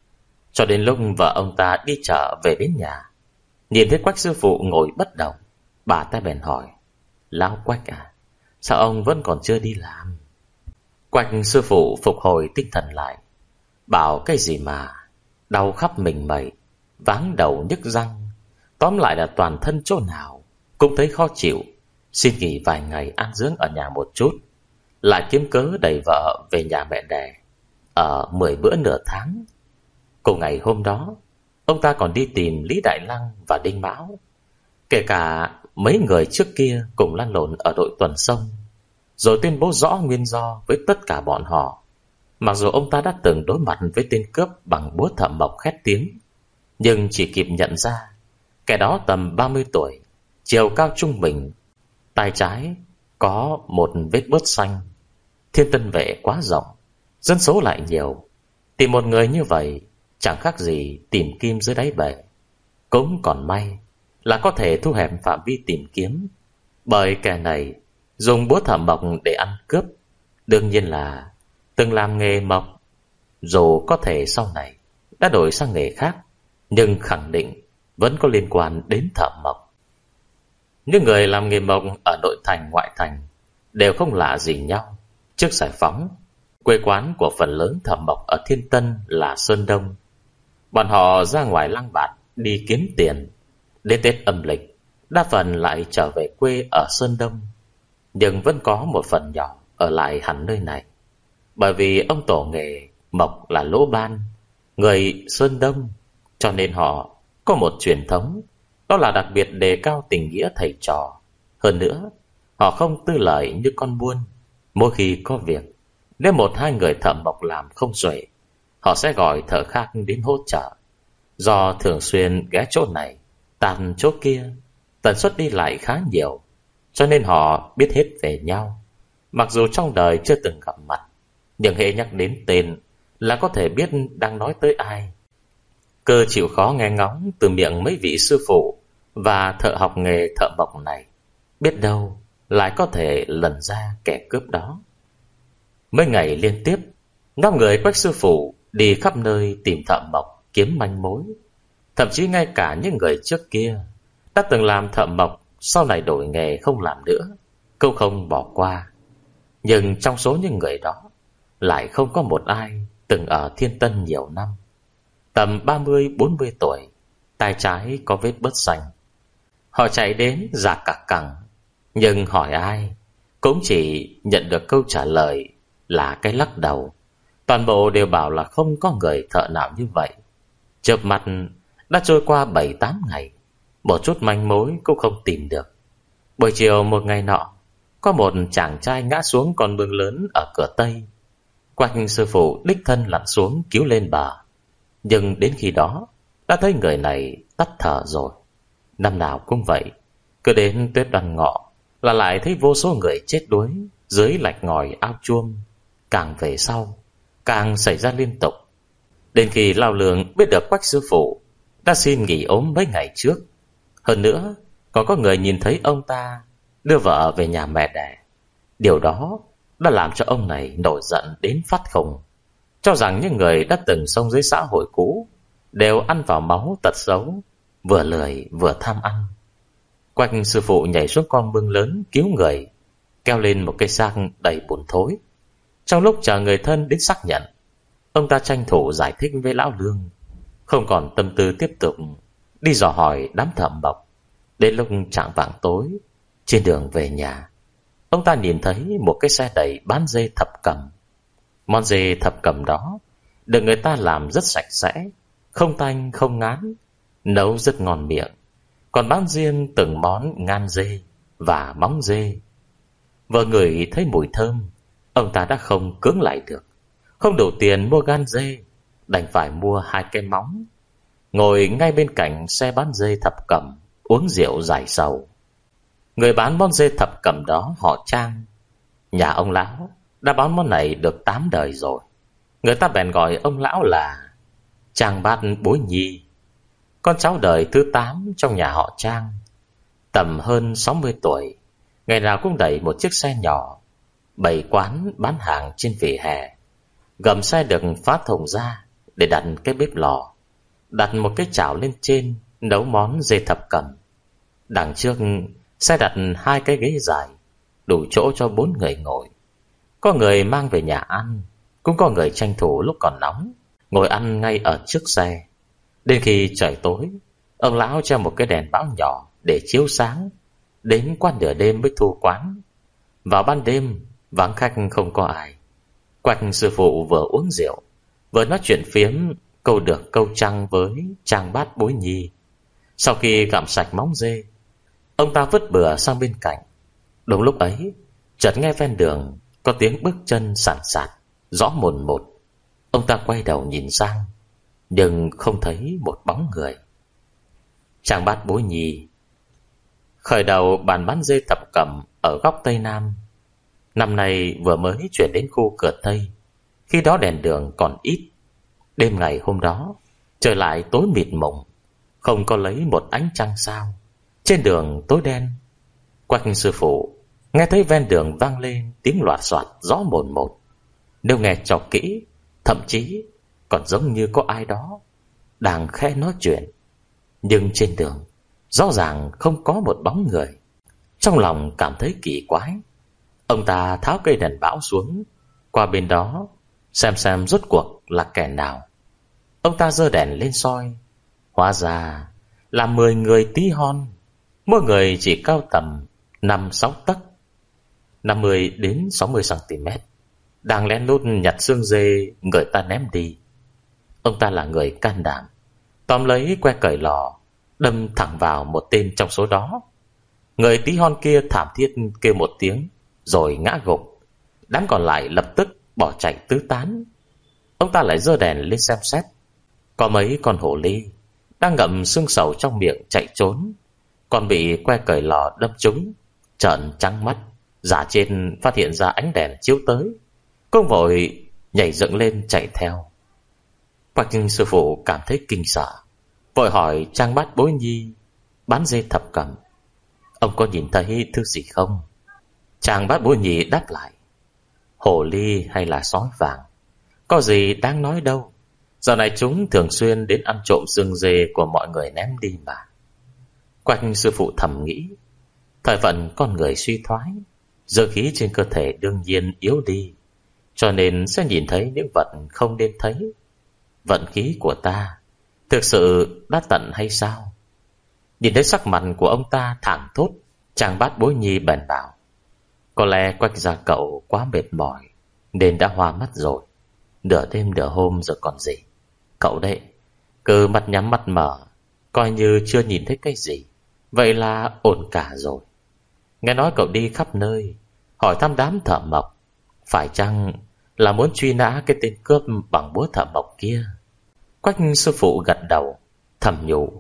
cho đến lúc vợ ông ta đi chợ về đến nhà, nhìn thấy Quách sư phụ ngồi bất động, bà ta bèn hỏi, lão Quách à, sao ông vẫn còn chưa đi làm? Quách sư phụ phục hồi tinh thần lại, bảo cái gì mà đau khắp mình mẩy, váng đầu nhức răng, tóm lại là toàn thân chỗ nào cũng thấy khó chịu, xin nghỉ vài ngày an dưỡng ở nhà một chút, lại kiếm cớ đẩy vợ về nhà mẹ đẻ ở mười bữa nửa tháng. Cùng ngày hôm đó, ông ta còn đi tìm Lý Đại Lăng và Đinh Mão, kể cả mấy người trước kia cùng lăn lộn ở đội tuần sông, rồi tuyên bố rõ nguyên do với tất cả bọn họ. Mặc dù ông ta đã từng đối mặt với tên cướp bằng búa thợ mộc khét tiếng, nhưng chỉ kịp nhận ra kẻ đó tầm ba mươi tuổi, chiều cao trung bình, tay trái có một vết bớt xanh. Thiên Tân Vệ quá rộng, dân số lại nhiều, tìm một người như vậy chẳng khác gì tìm kim dưới đáy bể. Cũng còn may là có thể thu hẹp phạm vi tìm kiếm, bởi kẻ này dùng búa thợ mộc để ăn cướp, đương nhiên là từng làm nghề mộc. Dù có thể sau này đã đổi sang nghề khác, nhưng khẳng định vẫn có liên quan đến thợ mộc. Những người làm nghề mộc ở nội thành ngoại thành đều không lạ gì nhau. Trước giải phóng, quê quán của phần lớn thợ mộc ở Thiên Tân là Sơn Đông. Bọn họ ra ngoài lang bạt đi kiếm tiền, đến Tết âm lịch đa phần lại trở về quê ở Sơn Đông. Nhưng vẫn có một phần nhỏ ở lại hẳn nơi này, bởi vì ông tổ nghề mộc là Lỗ Ban, người Sơn Đông, cho nên họ có một truyền thống, đó là đặc biệt đề cao tình nghĩa thầy trò. Hơn nữa, họ không tư lợi như con buôn. Mỗi khi có việc, nếu một hai người thợ mộc làm không xuể, họ sẽ gọi thợ khác đến hỗ trợ. Do thường xuyên ghé chỗ này tàn chỗ kia, tần suất đi lại khá nhiều, cho nên họ biết hết về nhau. Mặc dù trong đời chưa từng gặp mặt, nhưng hễ nhắc đến tên là có thể biết đang nói tới ai. Cơ chịu khó nghe ngóng từ miệng mấy vị sư phụ và thợ học nghề thợ mộc này, biết đâu lại có thể lần ra kẻ cướp đó. Mấy ngày liên tiếp, nhóm người Quách sư phụ đi khắp nơi tìm thợ mộc kiếm manh mối. Thậm chí ngay cả những người trước kia đã từng làm thợ mộc, sau này đổi nghề không làm nữa, câu không bỏ qua. Nhưng trong số những người đó lại không có một ai từng ở Thiên Tân nhiều năm. Tầm ba mươi bốn mươi tuổi, tay trái có vết bớt xanh. Họ chạy đến già cả cẳng, nhưng hỏi ai cũng chỉ nhận được câu trả lời là cái lắc đầu. Toàn bộ đều bảo là không có người thợ nào như vậy. Chớp mắt đã trôi qua bảy tám ngày, một chút manh mối cũng không tìm được. Buổi chiều một ngày nọ, có một chàng trai ngã xuống con mương lớn ở cửa Tây. Quách sư phụ đích thân lặn xuống cứu lên bờ, nhưng đến khi đó đã thấy người này tắt thở rồi. Năm nào cũng vậy, cứ đến Tết Đoan Ngọ là lại thấy vô số người chết đuối dưới lạch ngòi ao chuông. Càng về sau càng xảy ra liên tục, đến khi Lao Lương biết được Quách sư phụ đã xin nghỉ ốm mấy ngày trước. Hơn nữa còn có người nhìn thấy ông ta đưa vợ về nhà mẹ đẻ. Điều đó đã làm cho ông này nổi giận đến phát khùng. cho rằng những người đã từng sống dưới xã hội cũ đều ăn vào máu tật xấu, vừa lười vừa tham ăn. Quách sư phụ nhảy xuống con mương lớn cứu người, kéo lên một cây xác đầy bùn thối. Trong lúc chờ người thân đến xác nhận, ông ta tranh thủ giải thích với lão Lương, không còn tâm tư tiếp tục đi dò hỏi đám thợ mộc. Đến lúc chạng vạng tối, trên đường về nhà, ông ta nhìn thấy một cái xe đẩy bán dê thập cẩm. Món dê thập cẩm đó được người ta làm rất sạch sẽ, không tanh không ngán, nấu rất ngon miệng, còn bán riêng từng món ngan dê và móng dê. Vừa ngửi thấy mùi thơm, ông ta đã không cưỡng lại được. Không đủ tiền mua gan dê, đành phải mua hai cái móng, ngồi ngay bên cạnh xe bán dê thập cẩm uống rượu giải sầu. Người bán món dê thập cẩm đó họ Trang. Nhà ông lão đã bán món này được tám đời rồi. Người ta bèn gọi ông lão là Trang Bát Bối Nhi, con cháu đời thứ tám trong nhà họ Trang. Tầm hơn sáu mươi tuổi, ngày nào cũng đẩy một chiếc xe nhỏ, bày quán bán hàng trên vỉa hè. Gầm xe được phá thùng ra để đặt cái bếp lò, đặt một cái chảo lên trên nấu món dê thập cẩm. Đằng trước xe đặt hai cái ghế dài, đủ chỗ cho bốn người ngồi. Có người mang về nhà ăn, cũng có người tranh thủ lúc còn nóng ngồi ăn ngay ở trước xe. Đến khi trời tối, ông lão treo một cái đèn bão nhỏ để chiếu sáng, đến qua nửa đêm mới thu quán. Vào ban đêm vắng khách không có ai, Quách sư phụ vừa uống rượu vừa nói chuyện phiếm câu được câu trăng với Trang Bát Bối Nhi. Sau khi gặm sạch móng dê, ông ta vứt bừa sang bên cạnh. Đúng lúc ấy, chợt nghe ven đường có tiếng bước chân sàn sạt rõ mồn một. Ông ta quay đầu nhìn sang, nhưng không thấy một bóng người. Trang Bát Bối Nhi khởi đầu bàn bán dê thập cẩm ở góc Tây Nam. Năm nay vừa mới chuyển đến khu cửa Tây, khi đó đèn đường còn ít. Đêm ngày hôm đó trời lại tối mịt mùng, không có lấy một ánh trăng sao. Trên đường tối đen. Quách sư phụ nghe thấy ven đường vang lên tiếng loạt soạt rõ mồn một. Nếu nghe cho kỹ, thậm chí còn giống như có ai đó đang khẽ nói chuyện. Nhưng trên đường rõ ràng không có một bóng người. Trong lòng cảm thấy kỳ quái, ông ta tháo cây đèn bão xuống, qua bên đó xem xem rốt cuộc là kẻ nào. Ông ta giơ đèn lên soi, hóa ra là mười người tí hon, mỗi người chỉ cao tầm năm sáu tấc, năm mươi đến sáu mươi xăng-ti-mét, đang lén lút nhặt xương dê người ta ném đi. Ông ta là người can đảm, tóm lấy que cởi lò, đâm thẳng vào một tên trong số đó. Người tí hon kia thảm thiết kêu một tiếng rồi ngã gục. Đám còn lại lập tức bỏ chạy tứ tán. Ông ta lại giơ đèn lên xem xét. Có mấy con hổ ly đang ngậm xương sầu trong miệng chạy trốn, còn bị que cởi lò đâm trúng, trợn trắng mắt. Giả trên phát hiện ra ánh đèn chiếu tới, cũng vội nhảy dựng lên chạy theo. Quách sư phụ cảm thấy kinh sợ, vội hỏi Trang Bát Bối Nhi bán dê thập cẩm: ông có nhìn thấy thứ gì không? Trang Bát Bối Nhi đáp lại: hổ ly hay là sói vàng, có gì đáng nói đâu. Giờ này chúng thường xuyên đến ăn trộm xương dê của mọi người ném đi mà. Quách sư phụ thầm nghĩ, thời vận con người suy thoái, dương khí trên cơ thể đương nhiên yếu đi, cho nên sẽ nhìn thấy những vật không nên thấy. Vận khí của ta thực sự đã tận hay sao? Nhìn thấy sắc mặt của ông ta thảng thốt, Trang Bát Bối Nhi bèn bảo: có lẽ Quách gia cậu quá mệt mỏi nên đã hoa mắt rồi. Nửa đêm nửa hôm rồi còn gì. Cậu đấy, cứ mắt nhắm mắt mở, coi như chưa nhìn thấy cái gì, vậy là ổn cả rồi. Nghe nói cậu đi khắp nơi hỏi thăm đám thợ mộc, phải chăng là muốn truy nã cái tên cướp bằng búa thợ mộc kia? Quách sư phụ gật đầu thầm nhủ: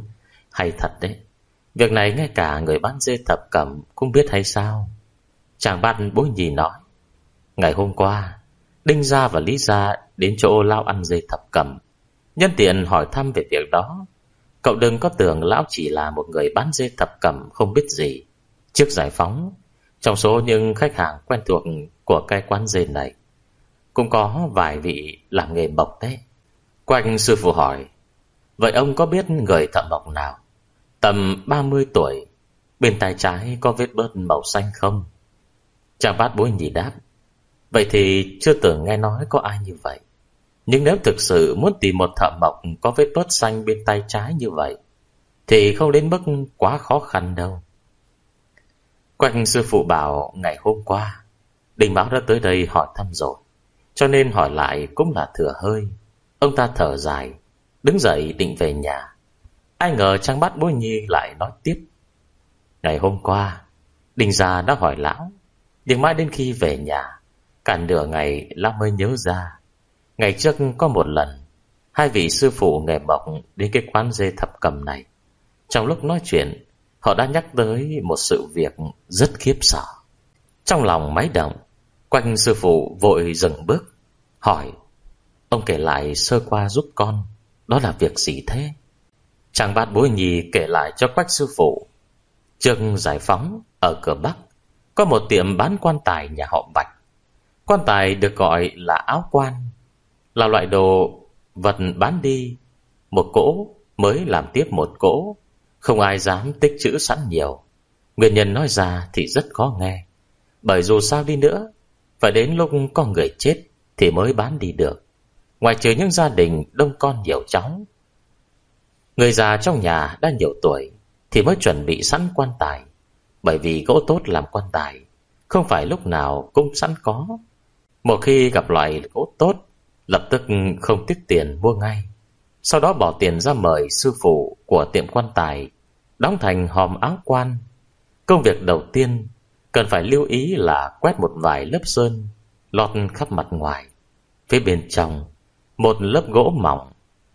hay thật đấy, việc này ngay cả người bán dê thập cẩm cũng biết hay sao? Chàng Bát Bối Nhi nói: ngày hôm qua Đinh gia và Lý gia đến chỗ lão ăn dê thập cẩm, nhân tiện hỏi thăm về việc đó. Cậu đừng có tưởng lão chỉ là một người bán dê thập cẩm không biết gì. Trước giải phóng, trong số những khách hàng quen thuộc của cái quán dê này cũng có vài vị làm nghề mộc đấy. Quách sư phụ hỏi: vậy ông có biết người thợ mộc nào tầm ba mươi tuổi, bên tay trái có vết bớt màu xanh không? Chàng Bát Bối Nhì đáp: vậy thì chưa từng nghe nói có ai như vậy. Nhưng nếu thực sự muốn tìm một thợ mộc có vết bớt xanh bên tay trái như vậy thì không đến mức quá khó khăn đâu. Quách sư phụ bảo ngày hôm qua Đình Báo đã tới đây hỏi thăm rồi, cho nên hỏi lại cũng là thừa hơi. Ông ta thở dài, đứng dậy định về nhà. Ai ngờ Trang Bát Bối Nhi lại nói tiếp: ngày hôm qua Đình già đã hỏi lão, nhưng mãi đến khi về nhà, cả nửa ngày lão mới nhớ ra. Ngày trước có một lần, hai vị sư phụ nghề mộc đến cái quán dê thập cầm này. Trong lúc nói chuyện, họ đã nhắc tới một sự việc rất khiếp sợ. Trong lòng máy động, Quách sư phụ vội dừng bước, hỏi: ông kể lại sơ qua giúp con, đó là việc gì thế? Trang Bát Bối Nhi kể lại cho Quách sư phụ. Trước Giải Phóng, ở cửa Bắc, có một tiệm bán quan tài nhà họ Bạch. Quan tài được gọi là áo quan, là loại đồ vật bán đi một cỗ mới làm tiếp một cỗ, không ai dám tích trữ sẵn nhiều. Nguyên nhân nói ra thì rất khó nghe, bởi dù sao đi nữa, phải đến lúc có người chết thì mới bán đi được. Ngoài trừ những gia đình đông con nhiều cháu, người già trong nhà đã nhiều tuổi thì mới chuẩn bị sẵn quan tài. Bởi vì gỗ tốt làm quan tài không phải lúc nào cũng sẵn có. Một khi gặp loại gỗ tốt, lập tức không tiếc tiền mua ngay. Sau đó bỏ tiền ra mời sư phụ của tiệm quan tài đóng thành hòm áo quan. Công việc đầu tiên cần phải lưu ý là quét một vài lớp sơn lót khắp mặt ngoài. Phía bên trong một lớp gỗ mỏng,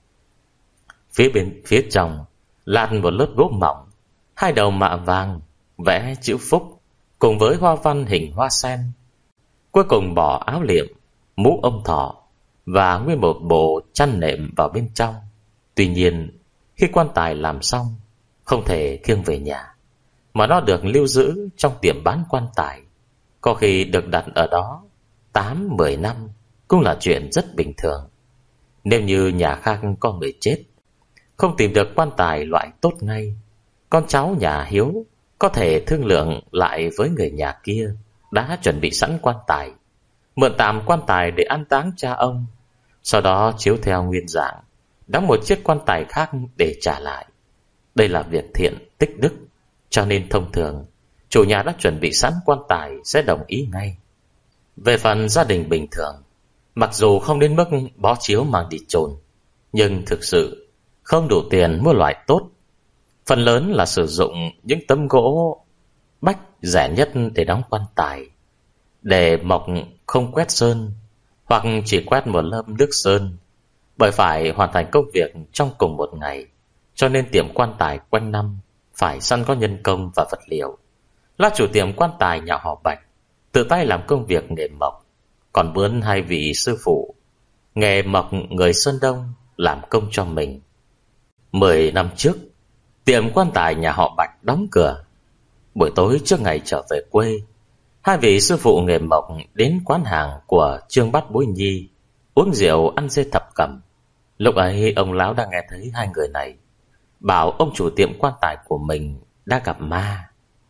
Phía bên phía trong lát một lớp gỗ mỏng, hai đầu mạ vàng vẽ chữ phúc cùng với hoa văn hình hoa sen. Cuối cùng bỏ áo liệm, mũ ông thọ và nguyên một bộ chăn nệm vào bên trong. Tuy nhiên, khi quan tài làm xong, không thể khiêng về nhà, mà nó được lưu giữ trong tiệm bán quan tài. Có khi được đặt ở đó tám mười năm cũng là chuyện rất bình thường. Nếu như nhà khác có người chết, không tìm được quan tài loại tốt ngay, con cháu nhà hiếu có thể thương lượng lại với người nhà kia đã chuẩn bị sẵn quan tài, mượn tạm quan tài để an táng cha ông, sau đó chiếu theo nguyên dạng, đóng một chiếc quan tài khác để trả lại. Đây là việc thiện tích đức, cho nên thông thường chủ nhà đã chuẩn bị sẵn quan tài sẽ đồng ý ngay. Về phần gia đình bình thường, mặc dù không đến mức bó chiếu mang đi chôn, nhưng thực sự không đủ tiền mua loại tốt. Phần lớn là sử dụng những tấm gỗ bách rẻ nhất để đóng quan tài, để mộc không quét sơn, hoặc chỉ quét một lớp nước sơn. Bởi phải hoàn thành công việc trong cùng một ngày, cho nên tiệm quan tài quanh năm phải săn có nhân công và vật liệu. Là chủ tiệm quan tài nhà họ Bạch tự tay làm công việc nghề mộc, còn mướn hai vị sư phụ nghề mộc người Sơn Đông làm công cho mình. Mười năm trước, tiệm quan tài nhà họ Bạch đóng cửa. Buổi tối trước ngày trở về quê, hai vị sư phụ nghề mộc đến quán hàng của Trương Bát Bối Nhi uống rượu ăn dê thập cẩm. Lúc ấy ông lão đang nghe thấy hai người này bảo ông chủ tiệm quan tài của mình đã gặp ma.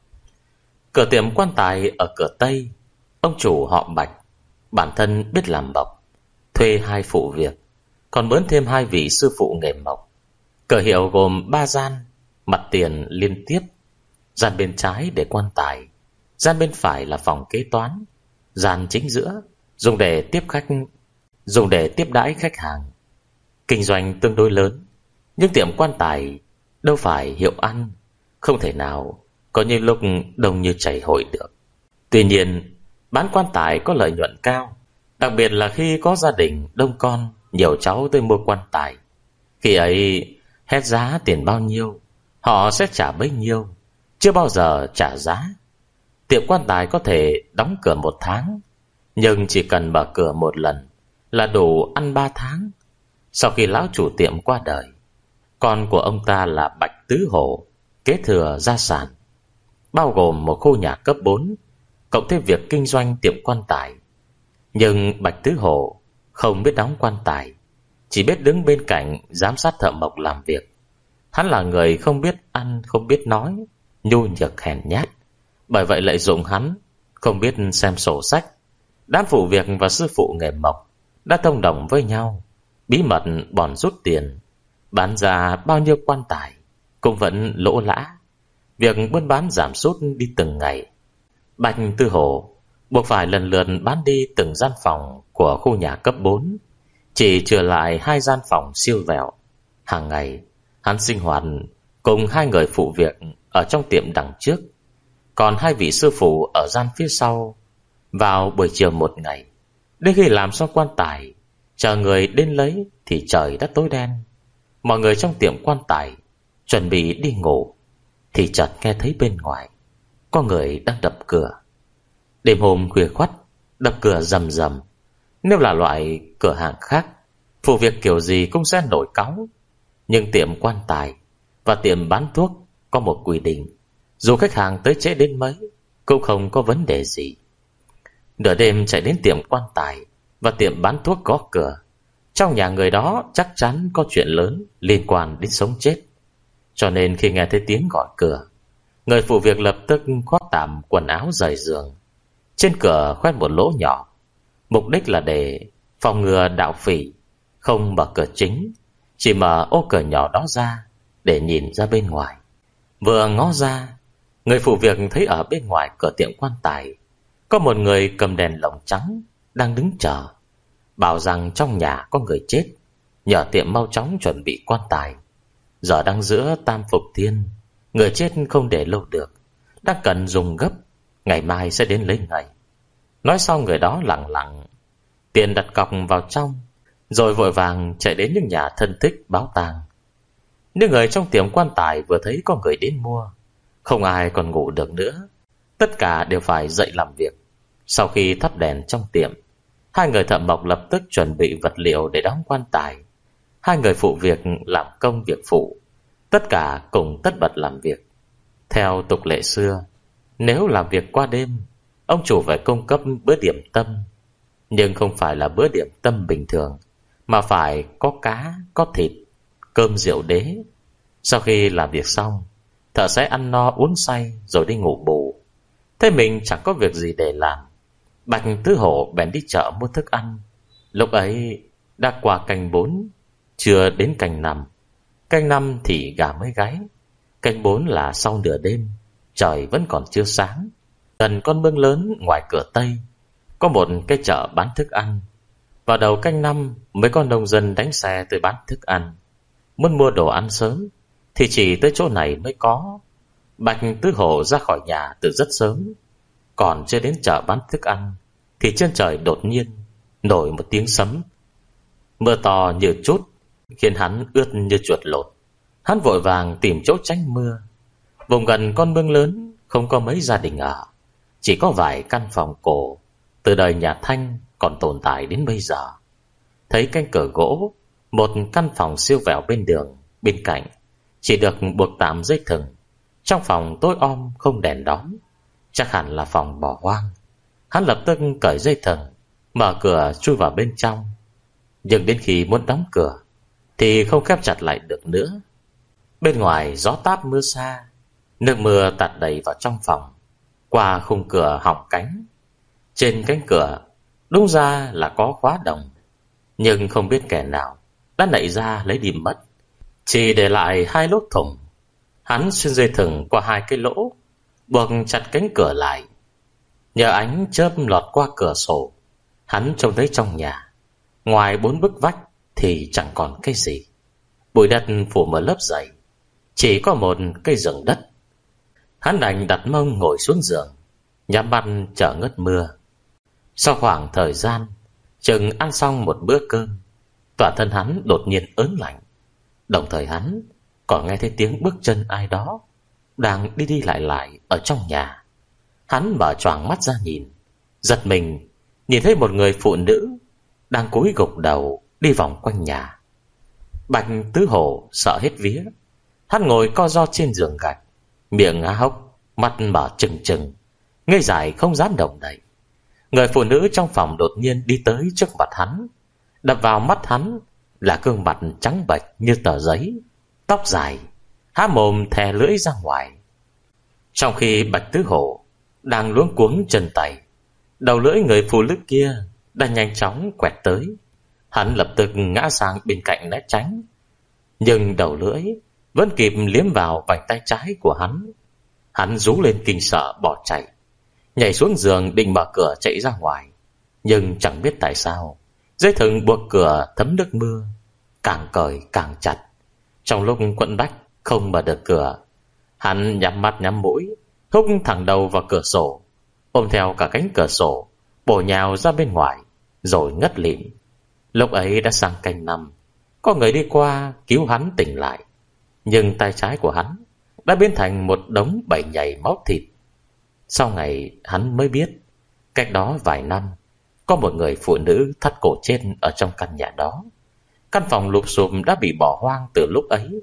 Cửa tiệm quan tài ở cửa Tây. Ông chủ họ Bạch bản thân biết làm mộc, thuê hai phụ việc, còn mướn thêm hai vị sư phụ nghề mộc. Cửa hiệu gồm ba gian, mặt tiền liên tiếp. Gian bên trái để quan tài, gian bên phải là phòng kế toán, gian chính giữa dùng để tiếp khách, dùng để tiếp đãi khách hàng. Kinh doanh tương đối lớn, nhưng tiệm quan tài đâu phải hiệu ăn, không thể nào có những lúc đông như chảy hội được. Tuy nhiên, bán quan tài có lợi nhuận cao, đặc biệt là khi có gia đình đông con, nhiều cháu tới mua quan tài. Khi ấy hét giá tiền bao nhiêu, họ sẽ trả bấy nhiêu, chưa bao giờ trả giá. Tiệm quan tài có thể đóng cửa một tháng, nhưng chỉ cần mở cửa một lần là đủ ăn ba tháng. Sau khi lão chủ tiệm qua đời, con của ông ta là Bạch Tứ Hổ kế thừa gia sản, bao gồm một khu nhà cấp bốn, cộng thêm việc kinh doanh tiệm quan tài. Nhưng Bạch Tứ Hổ không biết đóng quan tài, chỉ biết đứng bên cạnh giám sát thợ mộc làm việc. Hắn là người không biết ăn, không biết nói, nhu nhược hèn nhát. Bởi vậy lợi dụng hắn không biết xem sổ sách. Đám phụ việc và sư phụ nghề mộc đã thông đồng với nhau, bí mật bòn rút tiền, bán ra bao nhiêu quan tài cũng vẫn lỗ lã. Việc buôn bán giảm sút đi từng ngày. Bạch Tư Hổ buộc phải lần lượt bán đi từng gian phòng của khu nhà cấp bốn, chỉ trừ lại hai gian phòng siêu vẹo. Hàng ngày hắn sinh hoạt cùng hai người phụ việc ở trong tiệm đằng trước, còn hai vị sư phụ ở gian phía sau. Vào buổi chiều một ngày, đến khi làm xong quan tài, chờ người đến lấy thì trời đã tối đen. Mọi người trong tiệm quan tài chuẩn bị đi ngủ thì chợt nghe thấy bên ngoài có người đang đập cửa. Đêm hôm khuya khoắt, đập cửa rầm rầm. Nếu là loại cửa hàng khác, phụ việc kiểu gì cũng sẽ nổi cáu. Nhưng tiệm quan tài và tiệm bán thuốc có một quy định, dù khách hàng tới trễ đến mấy cũng không có vấn đề gì. Nửa đêm chạy đến tiệm quan tài và tiệm bán thuốc gõ cửa, trong nhà người đó chắc chắn có chuyện lớn liên quan đến sống chết. Cho nên khi nghe thấy tiếng gọi cửa, người phụ việc lập tức khoác tạm quần áo rời giường, trên cửa khoét một lỗ nhỏ, mục đích là để phòng ngừa đạo phỉ. Không mở cửa chính, chỉ mở ô cửa nhỏ đó ra để nhìn ra bên ngoài. Vừa ngó ra, người phụ việc thấy ở bên ngoài cửa tiệm quan tài có một người cầm đèn lồng trắng đang đứng chờ, bảo rằng trong nhà có người chết, nhờ tiệm mau chóng chuẩn bị quan tài. Giờ đang giữa tam phục thiên, người chết không để lâu được, đang cần dùng gấp, ngày mai sẽ đến lấy ngày. Nói xong người đó lặng lặng tiền đặt cọc vào trong, rồi vội vàng chạy đến những nhà thân thích báo tang. Những người trong tiệm quan tài vừa thấy có người đến mua, không ai còn ngủ được nữa, tất cả đều phải dậy làm việc. Sau khi thắp đèn trong tiệm, hai người thợ mộc lập tức chuẩn bị vật liệu để đóng quan tài. Hai người phụ việc làm công việc phụ, tất cả cùng tất bật làm việc. Theo tục lệ xưa, nếu làm việc qua đêm, ông chủ phải cung cấp bữa điểm tâm. Nhưng không phải là bữa điểm tâm bình thường, mà phải có cá, có thịt, cơm rượu đế. Sau khi làm việc xong, thợ sẽ ăn no uống say rồi đi ngủ bù. Thế mình chẳng có việc gì để làm, Bạch Tứ Hổ bèn đi chợ mua thức ăn. Lúc ấy đã qua canh bốn, chưa đến canh năm. Canh năm thì gà mới gáy, canh bốn là sau nửa đêm, trời vẫn còn chưa sáng. Gần con mương lớn ngoài cửa Tây có một cái chợ bán thức ăn. Vào đầu canh năm mới có nông dân đánh xe tới bán thức ăn. Muốn mua đồ ăn sớm thì chỉ tới chỗ này mới có. Bạch Tứ Hổ ra khỏi nhà từ rất sớm, còn chưa đến chợ bán thức ăn thì trên trời đột nhiên nổi một tiếng sấm. Mưa to như trút khiến hắn ướt như chuột lột. Hắn vội vàng tìm chỗ tránh mưa. Vùng gần con mương lớn không có mấy gia đình ở, chỉ có vài căn phòng cổ từ đời nhà Thanh còn tồn tại đến bây giờ. Thấy cánh cửa gỗ, một căn phòng siêu vẹo bên đường, bên cạnh chỉ được buộc tạm dây thừng. Trong phòng tối om không đèn đóm, chắc hẳn là phòng bỏ hoang. Hắn lập tức cởi dây thừng, mở cửa chui vào bên trong. Nhưng đến khi muốn đóng cửa thì không khép chặt lại được nữa. Bên ngoài gió táp mưa xa, nước mưa tạt đầy vào trong phòng, qua khung cửa hỏng cánh. Trên cánh cửa đúng ra là có khóa đồng, nhưng không biết kẻ nào đã nảy ra lấy đi mất, chỉ để lại hai lỗ thủng. Hắn xuyên dây thừng qua hai cái lỗ, buộc chặt cánh cửa lại. Nhờ ánh chớp lọt qua cửa sổ, hắn trông thấy trong nhà, ngoài bốn bức vách thì chẳng còn cái gì. Bụi đất phủ một lớp dày, chỉ có một cây giường đất. Hắn đành đặt mông ngồi xuống giường, nhắm mắt chờ ngớt mưa. Sau khoảng thời gian chừng ăn xong một bữa cơm, toàn thân hắn đột nhiên ớn lạnh. Đồng thời hắn còn nghe thấy tiếng bước chân ai đó đang đi đi lại lại ở trong nhà. Hắn mở choàng mắt ra nhìn, giật mình nhìn thấy một người phụ nữ đang cúi gục đầu đi vòng quanh nhà. Bạch Tứ Hổ sợ hết vía. Hắn ngồi co ro trên giường gạch, miệng há hốc, mắt mở trừng trừng, ngây dại không dám động đậy. Người phụ nữ trong phòng đột nhiên đi tới trước mặt hắn. Đập vào mắt hắn là gương mặt trắng bệch như tờ giấy, tóc dài, há mồm thè lưỡi ra ngoài. Trong khi Bạch Tứ Hổ đang luống cuống chân tay, đầu lưỡi người phụ nữ kia đã nhanh chóng quẹt tới. Hắn lập tức ngã sang bên cạnh né tránh, nhưng đầu lưỡi vẫn kịp liếm vào vành tay trái của hắn. Hắn rú lên kinh sợ bỏ chạy, nhảy xuống giường định mở cửa chạy ra ngoài. Nhưng chẳng biết tại sao dây thừng buộc cửa thấm nước mưa, càng cởi càng chặt. Trong lúc quẫn bách không mở được cửa, hắn nhắm mắt nhắm mũi, húc thẳng đầu vào cửa sổ, ôm theo cả cánh cửa sổ, bổ nhào ra bên ngoài, rồi ngất lịm. Lúc ấy đã sang canh năm. Có người đi qua cứu hắn tỉnh lại, nhưng tay trái của hắn đã biến thành một đống bầy nhầy máu thịt. Sau ngày hắn mới biết, cách đó vài năm có một người phụ nữ thắt cổ chết ở trong căn nhà đó. Căn phòng lụp xụp đã bị bỏ hoang từ lúc ấy.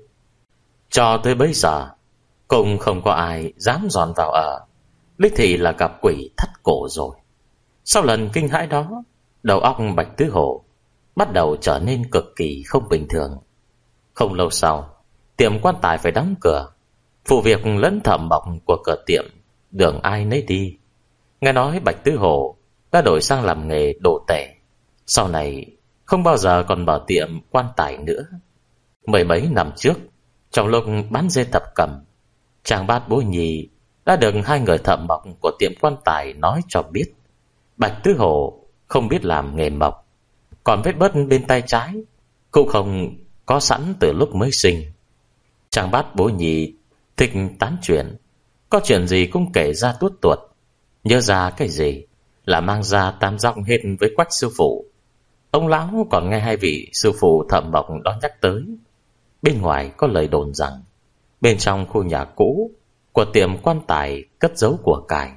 Cho tới bây giờ cũng không có ai dám dọn vào ở. Đích thị là gặp quỷ thắt cổ rồi. Sau lần kinh hãi đó, đầu óc Bạch Tứ Hổ bắt đầu trở nên cực kỳ không bình thường. Không lâu sau, tiệm quan tài phải đóng cửa. Vụ việc lẫn thẩm mộc của cửa tiệm đường ai nấy đi. Nghe nói Bạch Tứ Hổ đã đổi sang làm nghề đồ tể, sau này không bao giờ còn mở tiệm quan tài nữa. Mười mấy năm trước, trong lúc bán dê thập cẩm, chàng Bát Bố Nhì đã được hai người thợ mộc của tiệm quan tài nói cho biết Bạch Tứ Hổ không biết làm nghề mộc, còn vết bớt bên tay trái cũng không có sẵn từ lúc mới sinh. Chàng Bát Bố Nhì thích tán chuyện, có chuyện gì cũng kể ra tuốt tuột, nhớ ra cái gì là mang ra tam giọng hết với Quách sư phụ. Ông lão còn nghe hai vị sư phụ thợ mộc đó nhắc tới. Bên ngoài có lời đồn rằng bên trong khu nhà cũ của tiệm quan tài cất giấu của cải.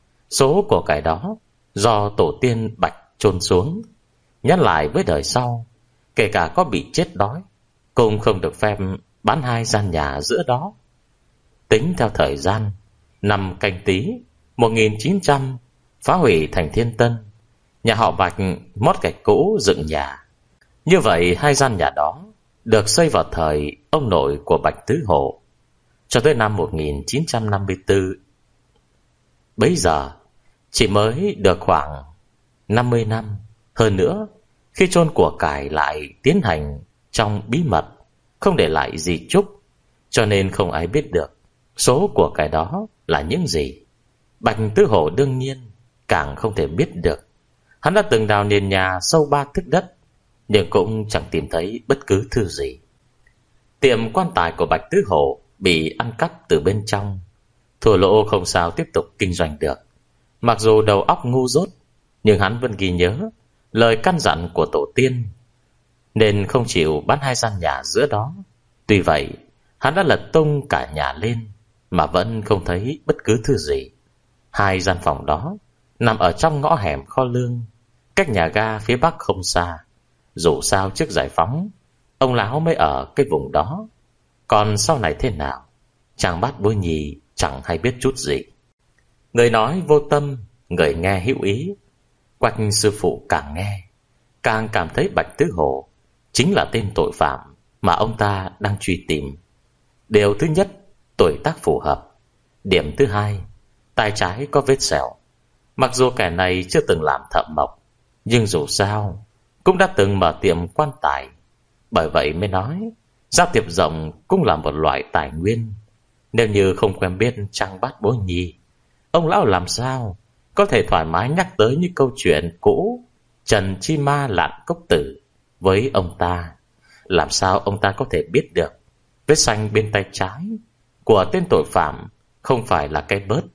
Số của cải đó do tổ tiên Bạch chôn xuống, nhắc lại với đời sau, kể cả có bị chết đói cũng không được phép bán hai gian nhà giữa đó. Tính theo thời gian, năm Canh Tý một nghìn chín trăm phá hủy thành Thiên Tân, nhà họ Bạch mót gạch cũ dựng nhà. Như vậy hai gian nhà đó được xây vào thời ông nội của Bạch Tứ Hổ. Cho tới năm một nghìn chín trăm năm mươi tư, bấy giờ chỉ mới được khoảng năm mươi năm. Hơn nữa, khi chôn của cải lại tiến hành trong bí mật, không để lại gì chúc, cho nên không ai biết được số của cải đó là những gì. Bạch Tứ Hổ đương nhiên càng không thể biết được. Hắn đã từng đào nền nhà sâu ba thước đất, nhưng cũng chẳng tìm thấy bất cứ thứ gì. Tiệm quan tài của Bạch Tứ Hổ bị ăn cắp từ bên trong, thua lỗ không sao tiếp tục kinh doanh được. Mặc dù đầu óc ngu dốt, nhưng hắn vẫn ghi nhớ lời căn dặn của tổ tiên, nên không chịu bán hai gian nhà giữa đó. Tuy vậy, hắn đã lật tung cả nhà lên mà vẫn không thấy bất cứ thứ gì. Hai gian phòng đó nằm ở trong ngõ hẻm kho lương, cách nhà ga phía bắc không xa. Dù sao trước giải phóng, ông lão mới ở cái vùng đó. Còn sau này thế nào, chàng Bát Bố Nhì chẳng hay biết chút gì. Người nói vô tâm, người nghe hữu ý. Quách sư phụ càng nghe càng cảm thấy Bạch Tứ Hổ chính là tên tội phạm mà ông ta đang truy tìm. Điều thứ nhất, tuổi tác phù hợp. Điểm thứ hai, tay trái có vết sẹo. Mặc dù kẻ này chưa từng làm thợ mộc, nhưng dù sao cũng đã từng mở tiệm quan tài. Bởi vậy mới nói giao thiệp rộng cũng là một loại tài nguyên. Nếu như không quen biết Trang Bát Bố Nhì, ông lão làm sao có thể thoải mái nhắc tới những câu chuyện cũ Trần Chi Ma Lạn Cốc Tử với ông ta? Làm sao ông ta có thể biết được vết xanh bên tay trái của tên tội phạm không phải là cái bớt?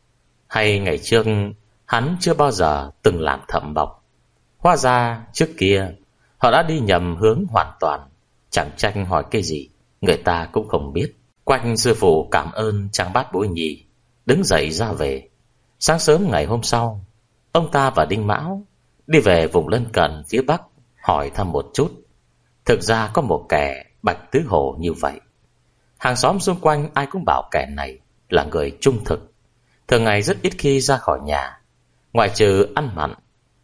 Hay ngày trước hắn chưa bao giờ từng làm thợ mộc? Hóa ra trước kia họ đã đi nhầm hướng hoàn toàn. Chẳng tranh hỏi cái gì, người ta cũng không biết. Quách sư phụ cảm ơn Trang Bát Bố Nhì, đứng dậy ra về. Sáng sớm ngày hôm sau, ông ta và Đinh Mão đi về vùng lân cận phía bắc hỏi thăm một chút. Thực ra có một kẻ Bạch Tứ Hổ như vậy. Hàng xóm xung quanh ai cũng bảo kẻ này là người trung thực, thường ngày rất ít khi ra khỏi nhà. Ngoài trừ ăn mặn,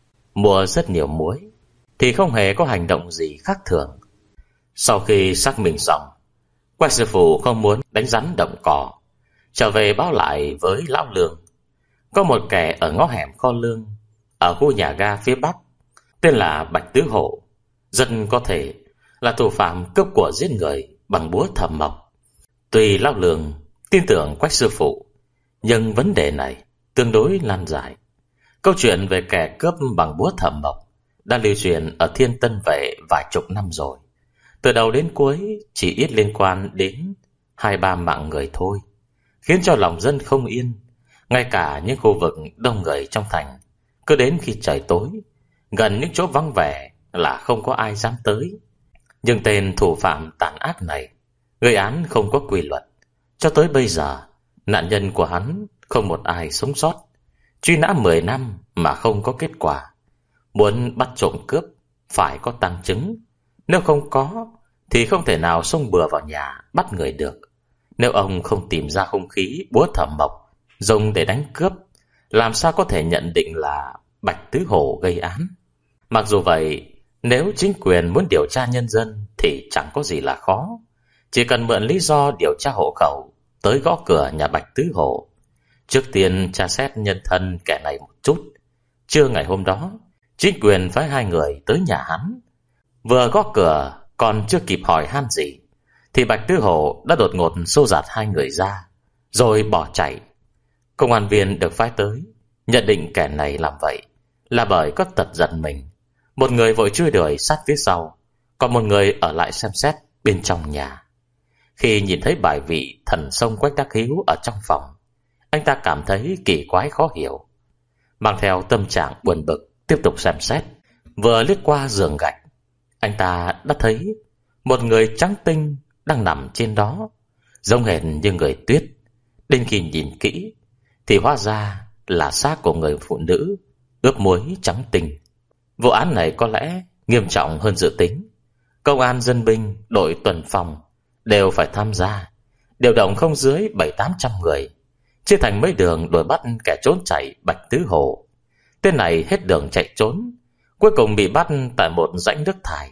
mua rất nhiều muối, thì không hề có hành động gì khác thường. Sau khi xác minh xong, Quách sư phụ không muốn đánh rắn động cỏ, trở về báo lại với lão Lương. Có một kẻ ở ngõ hẻm kho lương ở khu nhà ga phía bắc, tên là Bạch Tứ Hổ, rất có thể là thủ phạm cướp của giết người bằng búa thẩm mộc. Tuy lão Lương tin tưởng Quách sư phụ, nhưng vấn đề này tương đối lan dài. Câu chuyện về kẻ cướp bằng búa thẩm mộc đã lưu truyền ở Thiên Tân Vệ vài chục năm rồi. Từ đầu đến cuối chỉ ít liên quan đến hai ba mạng người thôi, khiến cho lòng dân không yên. Ngay cả những khu vực đông người trong thành, cứ đến khi trời tối, gần những chỗ vắng vẻ là không có ai dám tới. Nhưng tên thủ phạm tàn ác này gây án không có quy luật. Cho tới bây giờ, nạn nhân của hắn không một ai sống sót. Truy nã mười năm mà không có kết quả. Muốn bắt trộm cướp phải có bằng chứng. Nếu không có thì không thể nào xông bừa vào nhà bắt người được. Nếu ông không tìm ra hung khí búa thẩm mộc dùng để đánh cướp, làm sao có thể nhận định là Bạch Tứ Hổ gây án? Mặc dù vậy, nếu chính quyền muốn điều tra nhân dân thì chẳng có gì là khó. Chỉ cần mượn lý do điều tra hộ khẩu tới gõ cửa nhà Bạch Tứ Hổ. Trước tiên tra xét nhân thân kẻ này một chút. Trưa ngày hôm đó, chính quyền phái hai người tới nhà hắn. Vừa gõ cửa còn chưa kịp hỏi han gì thì Bạch Tứ Hổ đã đột ngột xô dạt hai người ra rồi bỏ chạy. Công an viên được phái tới nhận định kẻ này làm vậy là bởi có tật giận mình. Một người vội truy đuổi sát phía sau, còn một người ở lại xem xét bên trong nhà. Khi nhìn thấy bài vị thần sông Quách Đắc Hiếu ở trong phòng, anh ta cảm thấy kỳ quái khó hiểu. Mang theo tâm trạng buồn bực tiếp tục xem xét, vừa liếc qua giường gạch, anh ta đã thấy một người trắng tinh đang nằm trên đó, giống hệt như người tuyết. Đến khi nhìn kỹ thì hóa ra là xác của người phụ nữ ướp muối trắng tinh. Vụ án này có lẽ nghiêm trọng hơn dự tính. Công an, dân binh, đội tuần phòng đều phải tham gia, điều động không dưới bảy tám trăm người, chia thành mấy đường đuổi bắt kẻ trốn chạy Bạch Tứ Hổ. Tên này hết đường chạy trốn, cuối cùng bị bắt tại một rãnh nước thải.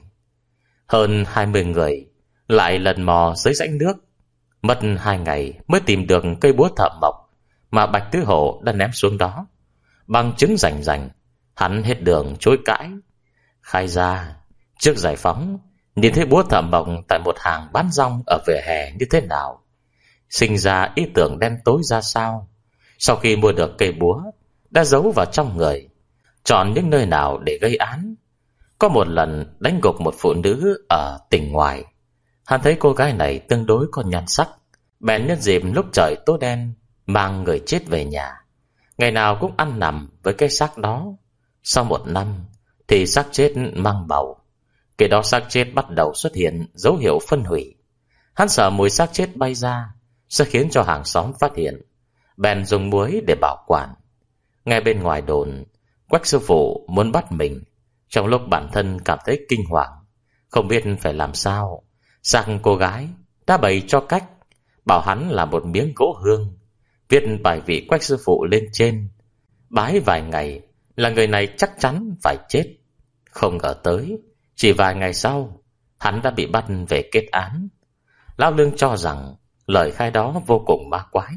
Hơn hai mươi người lại lần mò dưới rãnh nước, mất hai ngày mới tìm được cây búa thợ mộc mà Bạch Tứ Hổ đã ném xuống đó. Bằng chứng rành rành, hắn hết đường chối cãi, khai ra trước giải phóng nhìn thấy búa thợ mộc tại một hàng bán rong ở vỉa hè như thế nào, sinh ra ý tưởng đen tối ra sao. Sau khi mua được cây búa, đã giấu vào trong người, chọn những nơi nào để gây án. Có một lần đánh gục một phụ nữ ở tỉnh ngoài, hắn thấy cô gái này tương đối có nhan sắc, bèn nhân dịp lúc trời tối đen mang người chết về nhà, ngày nào cũng ăn nằm với cái xác đó. Sau một năm thì xác chết mang bầu. Khi đó xác chết bắt đầu xuất hiện dấu hiệu phân hủy. Hắn sợ mùi xác chết bay ra sẽ khiến cho hàng xóm phát hiện, bèn dùng muối để bảo quản. Ngay bên ngoài đồn, Quách sư phụ muốn bắt mình, trong lúc bản thân cảm thấy kinh hoàng, không biết phải làm sao. Sang cô gái đã bày cho cách, bảo hắn là một miếng gỗ hương, viết bài vị Quách sư phụ lên trên, bái vài ngày là người này chắc chắn phải chết. Không ngờ tới chỉ vài ngày sau, hắn đã bị bắt về kết án. Lão Lương cho rằng lời khai đó vô cùng ma quái.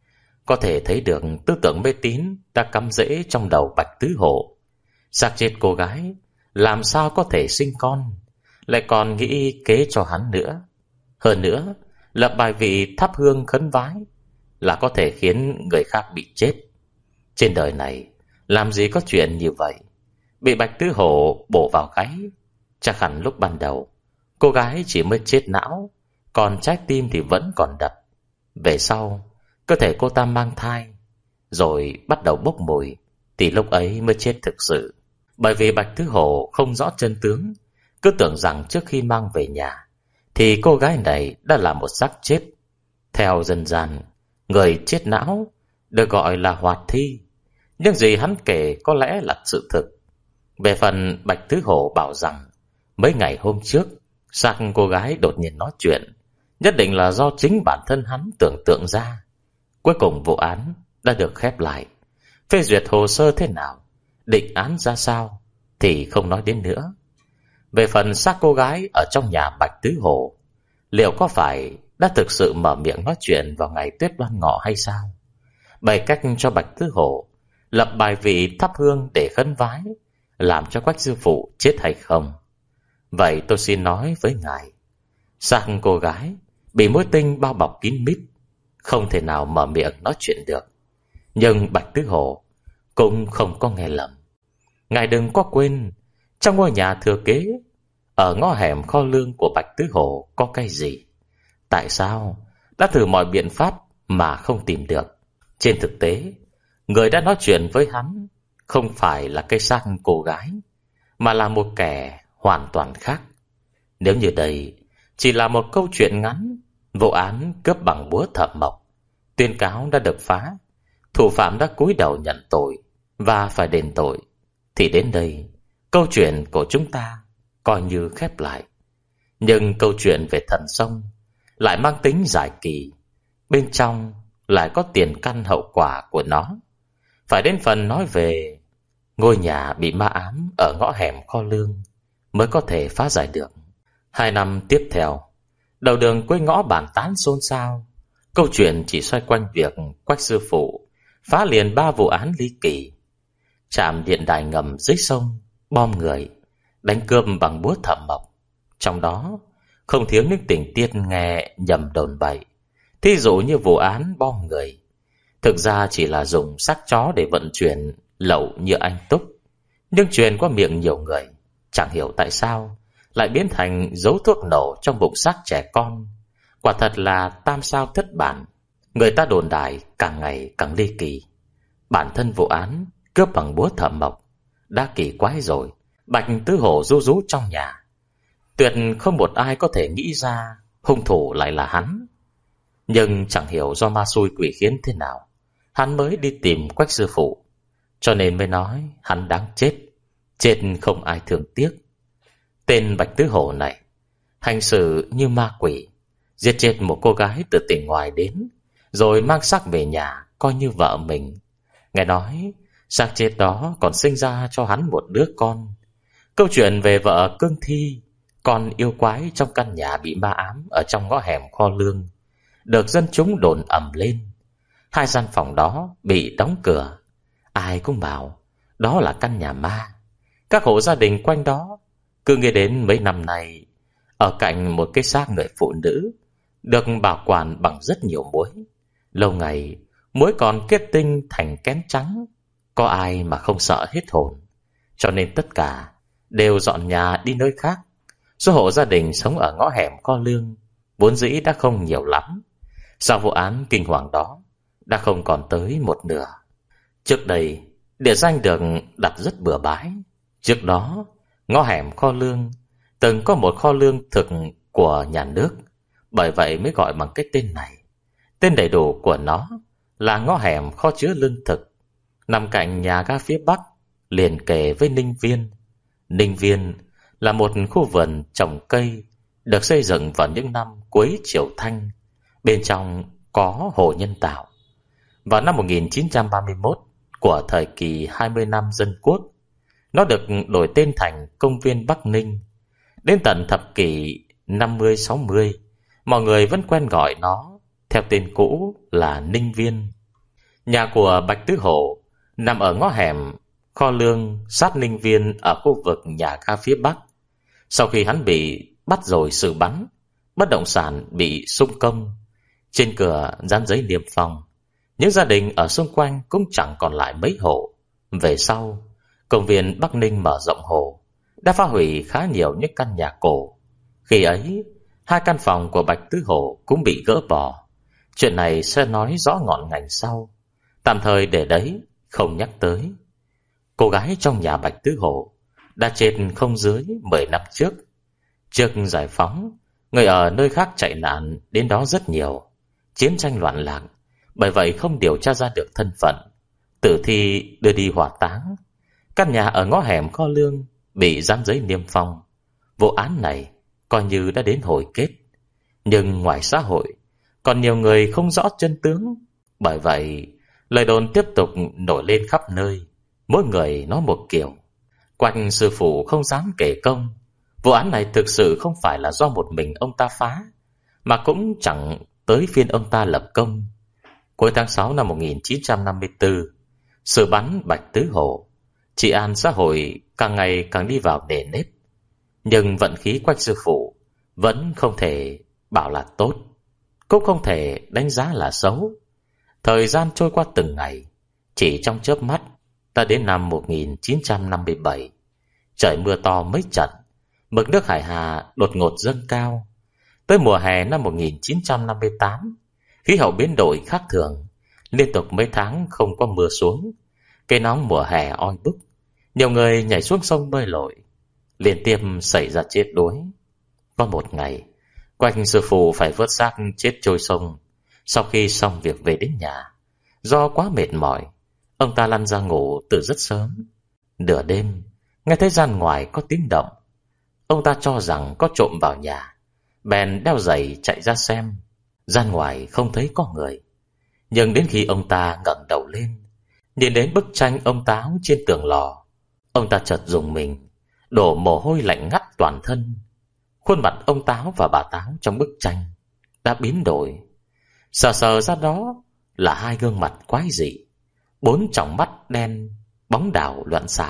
Có thể thấy được tư tưởng mê tín đã cắm rễ trong đầu Bạch Tứ Hổ. Xác chết cô gái làm sao có thể sinh con, lại còn nghĩ kế cho hắn nữa. Hơn nữa, lập bài vị thắp hương khấn vái là có thể khiến người khác bị chết. Trên đời này làm gì có chuyện như vậy. Bị Bạch Tứ Hổ bổ vào gáy, chắc hẳn lúc ban đầu cô gái chỉ mới chết não, còn trái tim thì vẫn còn đập. Về sau cơ thể cô ta mang thai, rồi bắt đầu bốc mùi, thì lúc ấy mới chết thực sự. Bởi vì Bạch Tứ Hổ không rõ chân tướng, cứ tưởng rằng trước khi mang về nhà thì cô gái này đã là một xác chết. Theo dân gian, người chết não được gọi là hoạt thi. Nhưng gì hắn kể có lẽ là sự thực. Về phần Bạch Tứ Hổ bảo rằng mấy ngày hôm trước xác cô gái đột nhiên nói chuyện, nhất định là do chính bản thân hắn tưởng tượng ra. Cuối cùng vụ án đã được khép lại. phê duyệt hồ sơ thế nào, định án ra sao thì không nói đến nữa. Về phần xác cô gái ở trong nhà Bạch Tứ Hổ, liệu có phải đã thực sự mở miệng nói chuyện vào ngày Tết Đoan Ngọ hay sao? Bày cách cho Bạch Tứ Hổ lập bài vị thắp hương để khấn vái, làm cho Quách sư phụ chết hay không? Vậy tôi xin nói với ngài, xác cô gái bị mối tinh bao bọc kín mít, không thể nào mở miệng nói chuyện được. Nhưng Bạch Tứ Hổ cũng không có nghe lầm. Ngài đừng có quên, trong ngôi nhà thừa kế, ở ngõ hẻm kho lương của Bạch Tứ Hổ có cái gì? Tại sao đã thử mọi biện pháp mà không tìm được? Trên thực tế, người đã nói chuyện với hắn không phải là cây xác cô gái, mà là một kẻ hoàn toàn khác. Nếu như đây chỉ là một câu chuyện ngắn, vụ án cướp bằng búa thợ mộc, tuyên cáo đã được phá, thủ phạm đã cúi đầu nhận tội và phải đền tội, thì đến đây câu chuyện của chúng ta coi như khép lại. Nhưng câu chuyện về thần sông lại mang tính dài kỳ, bên trong lại có tiền căn hậu quả của nó. Phải đến phần nói về ngôi nhà bị ma ám ở ngõ hẻm kho lương mới có thể phá giải được. Hai năm tiếp theo, đầu đường quê ngõ bàn tán xôn xao. Câu chuyện chỉ xoay quanh việc Quách sư phụ phá liền ba vụ án ly kỳ: trạm điện đài ngầm dưới sông, bom người, đánh cướp bằng búa thợ mộc. Trong đó không thiếu những tình tiết nghe nhầm đồn bậy. Thí dụ như vụ án bom người thực ra chỉ là dùng xác chó để vận chuyển lậu như anh Túc, nhưng truyền qua miệng nhiều người, chẳng hiểu tại sao lại biến thành dấu thuốc nổ trong bụng xác trẻ con. Quả thật là tam sao thất bản. Người ta đồn đại càng ngày càng ly kỳ. Bản thân vụ án cướp bằng búa thợ mộc đã kỳ quái rồi, Bạch Tứ Hổ ru rú trong nhà, tuyệt không một ai có thể nghĩ ra hung thủ lại là hắn. Nhưng chẳng hiểu do ma xui quỷ khiến thế nào, hắn mới đi tìm Quách sư phụ, cho nên mới nói hắn đáng chết, chết không ai thương tiếc. Tên Bạch Tứ Hổ này hành xử như ma quỷ, giết chết một cô gái từ tỉnh ngoài đến, rồi mang xác về nhà coi như vợ mình. Nghe nói xác chết đó còn sinh ra cho hắn một đứa con. Câu chuyện về vợ cương thi, con yêu quái trong căn nhà bị ma ám ở trong ngõ hẻm kho lương, được dân chúng đồn ầm lên. Hai gian phòng đó bị đóng cửa, ai cũng bảo đó là căn nhà ma. Các hộ gia đình quanh đó cứ nghĩ đến mấy năm nay, ở cạnh một cái xác người phụ nữ được bảo quản bằng rất nhiều muối. Lâu ngày muối còn kết tinh thành kén trắng, có ai mà không sợ hết hồn. Cho nên tất cả đều dọn nhà đi nơi khác. Số hộ gia đình sống ở ngõ hẻm kho lương vốn dĩ đã không nhiều lắm, sau vụ án kinh hoàng đó đã không còn tới một nửa. Trước đây địa danh được đặt rất bừa bãi. Trước đó ngõ hẻm kho lương từng có một kho lương thực của nhà nước, bởi vậy mới gọi bằng cái tên này. Tên đầy đủ của nó là ngõ hẻm kho chứa lương thực, nằm cạnh nhà ga phía bắc, liền kề với Ninh Viên. Ninh Viên là một khu vườn trồng cây được xây dựng vào những năm cuối Triều Thanh. Bên trong có hồ nhân tạo. Vào năm một nghìn chín trăm ba mươi mốt, của thời kỳ hai mươi năm dân quốc, nó được đổi tên thành Công viên Bắc Ninh. Đến tận thập kỷ năm mươi sáu mươi, mọi người vẫn quen gọi nó theo tên cũ là Ninh Viên. Nhà của Bạch Tứ Hổ nằm ở ngõ hẻm kho lương sát Ninh Viên, ở khu vực nhà ga phía bắc. Sau khi hắn bị bắt rồi xử bắn, bất động sản bị xung công, trên cửa dán giấy niêm phong. Những gia đình ở xung quanh cũng chẳng còn lại mấy hộ. Về sau, công viên Bắc Ninh mở rộng hồ đã phá hủy khá nhiều những căn nhà cổ. Khi ấy, hai căn phòng của Bạch Tứ Hổ cũng bị gỡ bỏ. Chuyện này sẽ nói rõ ngọn ngành sau, tạm thời để đấy không nhắc tới. Cô gái trong nhà Bạch Tứ Hổ đã chết không dưới mười năm trước. Trước giải phóng, người ở nơi khác chạy nạn đến đó rất nhiều. Chiến tranh loạn lạc, bởi vậy không điều tra ra được thân phận. Tử thi đưa đi hỏa táng. Căn nhà ở ngõ hẻm kho lương bị dán giấy niêm phong. Vụ án này coi như đã đến hồi kết. Nhưng ngoài xã hội còn nhiều người không rõ chân tướng, bởi vậy Lời đồn tiếp tục nổi lên khắp nơi, mỗi người nói một kiểu. Quách sư phụ không dám kể công. Vụ án này thực sự không phải là do một mình ông ta phá, mà cũng chẳng tới phiên ông ta lập công. Cuối tháng sáu năm một nghìn chín trăm năm mươi tư, sự bắn Bạch Tứ Hổ, trị an xã hội càng ngày càng đi vào nề nếp. Nhưng vận khí Quách sư phụ vẫn không thể bảo là tốt, cũng không thể đánh giá là xấu. Thời gian trôi qua từng ngày, chỉ trong chớp mắt ta đến năm một nghìn chín trăm năm mươi bảy. Trời mưa to mấy trận, mực nước Hải Hà đột ngột dâng cao. Tới mùa hè năm một nghìn chín trăm năm mươi tám, khí hậu biến đổi khác thường, liên tục mấy tháng không có mưa xuống. Cây nóng mùa hè oi bức, nhiều người nhảy xuống sông bơi lội, liên tiếp xảy ra chết đuối. Có một ngày, Quách sư phụ phải vớt xác chết trôi sông. Sau khi xong việc về đến nhà, do quá mệt mỏi, ông ta lăn ra ngủ từ rất sớm. Nửa đêm, nghe thấy gian ngoài có tiếng động. Ông ta cho rằng có trộm vào nhà, bèn đeo giày chạy ra xem. Gian ngoài không thấy có người. Nhưng đến khi ông ta ngẩng đầu lên, nhìn đến bức tranh ông Táo trên tường lò, ông ta chợt rùng mình, đổ mồ hôi lạnh ngắt toàn thân. Khuôn mặt ông Táo và bà Táo trong bức tranh đã biến đổi. Sờ sờ ra đó là hai gương mặt quái dị, bốn tròng mắt đen bóng đảo loạn xạ.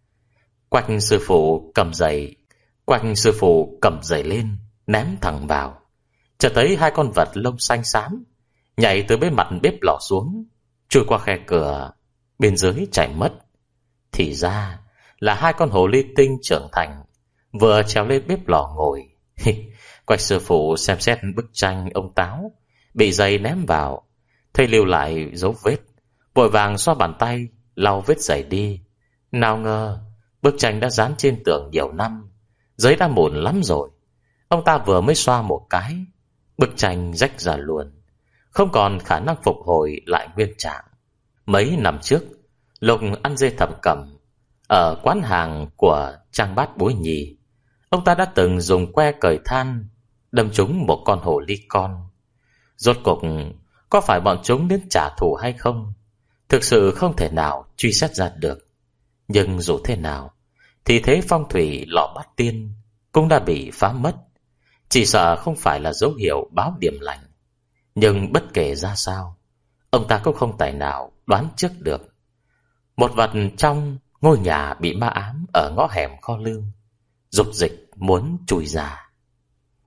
Quách sư phụ cầm giày Quách sư phụ cầm giày lên, ném thẳng vào. Chợt thấy hai con vật lông xanh xám nhảy từ bên mặt bếp lò xuống, chui qua khe cửa bên dưới chạy mất. Thì ra là hai con hồ ly tinh trưởng thành vừa trèo lên bếp lò ngồi. Quách sư phụ xem xét bức tranh ông Táo bị giày ném vào, thấy lưu lại dấu vết, vội vàng xoa bàn tay lau vết giày đi. Nào ngờ bức tranh đã dán trên tường nhiều năm, giấy đã mủn lắm rồi. Ông ta vừa mới xoa một cái, bức tranh rách ra luôn, không còn khả năng phục hồi lại nguyên trạng. Mấy năm trước, lúc ăn dê thập cẩm ở quán hàng của Trang Bát Bối Nhì, ông ta đã từng dùng que cởi than đâm trúng một con hồ ly con. Rốt cuộc có phải bọn chúng đến trả thù hay không, thực sự không thể nào truy xét ra được. Nhưng dù thế nào thì thế phong thủy lọ Bát Tiên cũng đã bị phá mất, chỉ sợ không phải là dấu hiệu báo điểm lành. Nhưng bất kể ra sao, ông ta cũng không tài nào đoán trước được một vật trong ngôi nhà bị ma ám ở ngõ hẻm kho lương dục dịch muốn chui ra.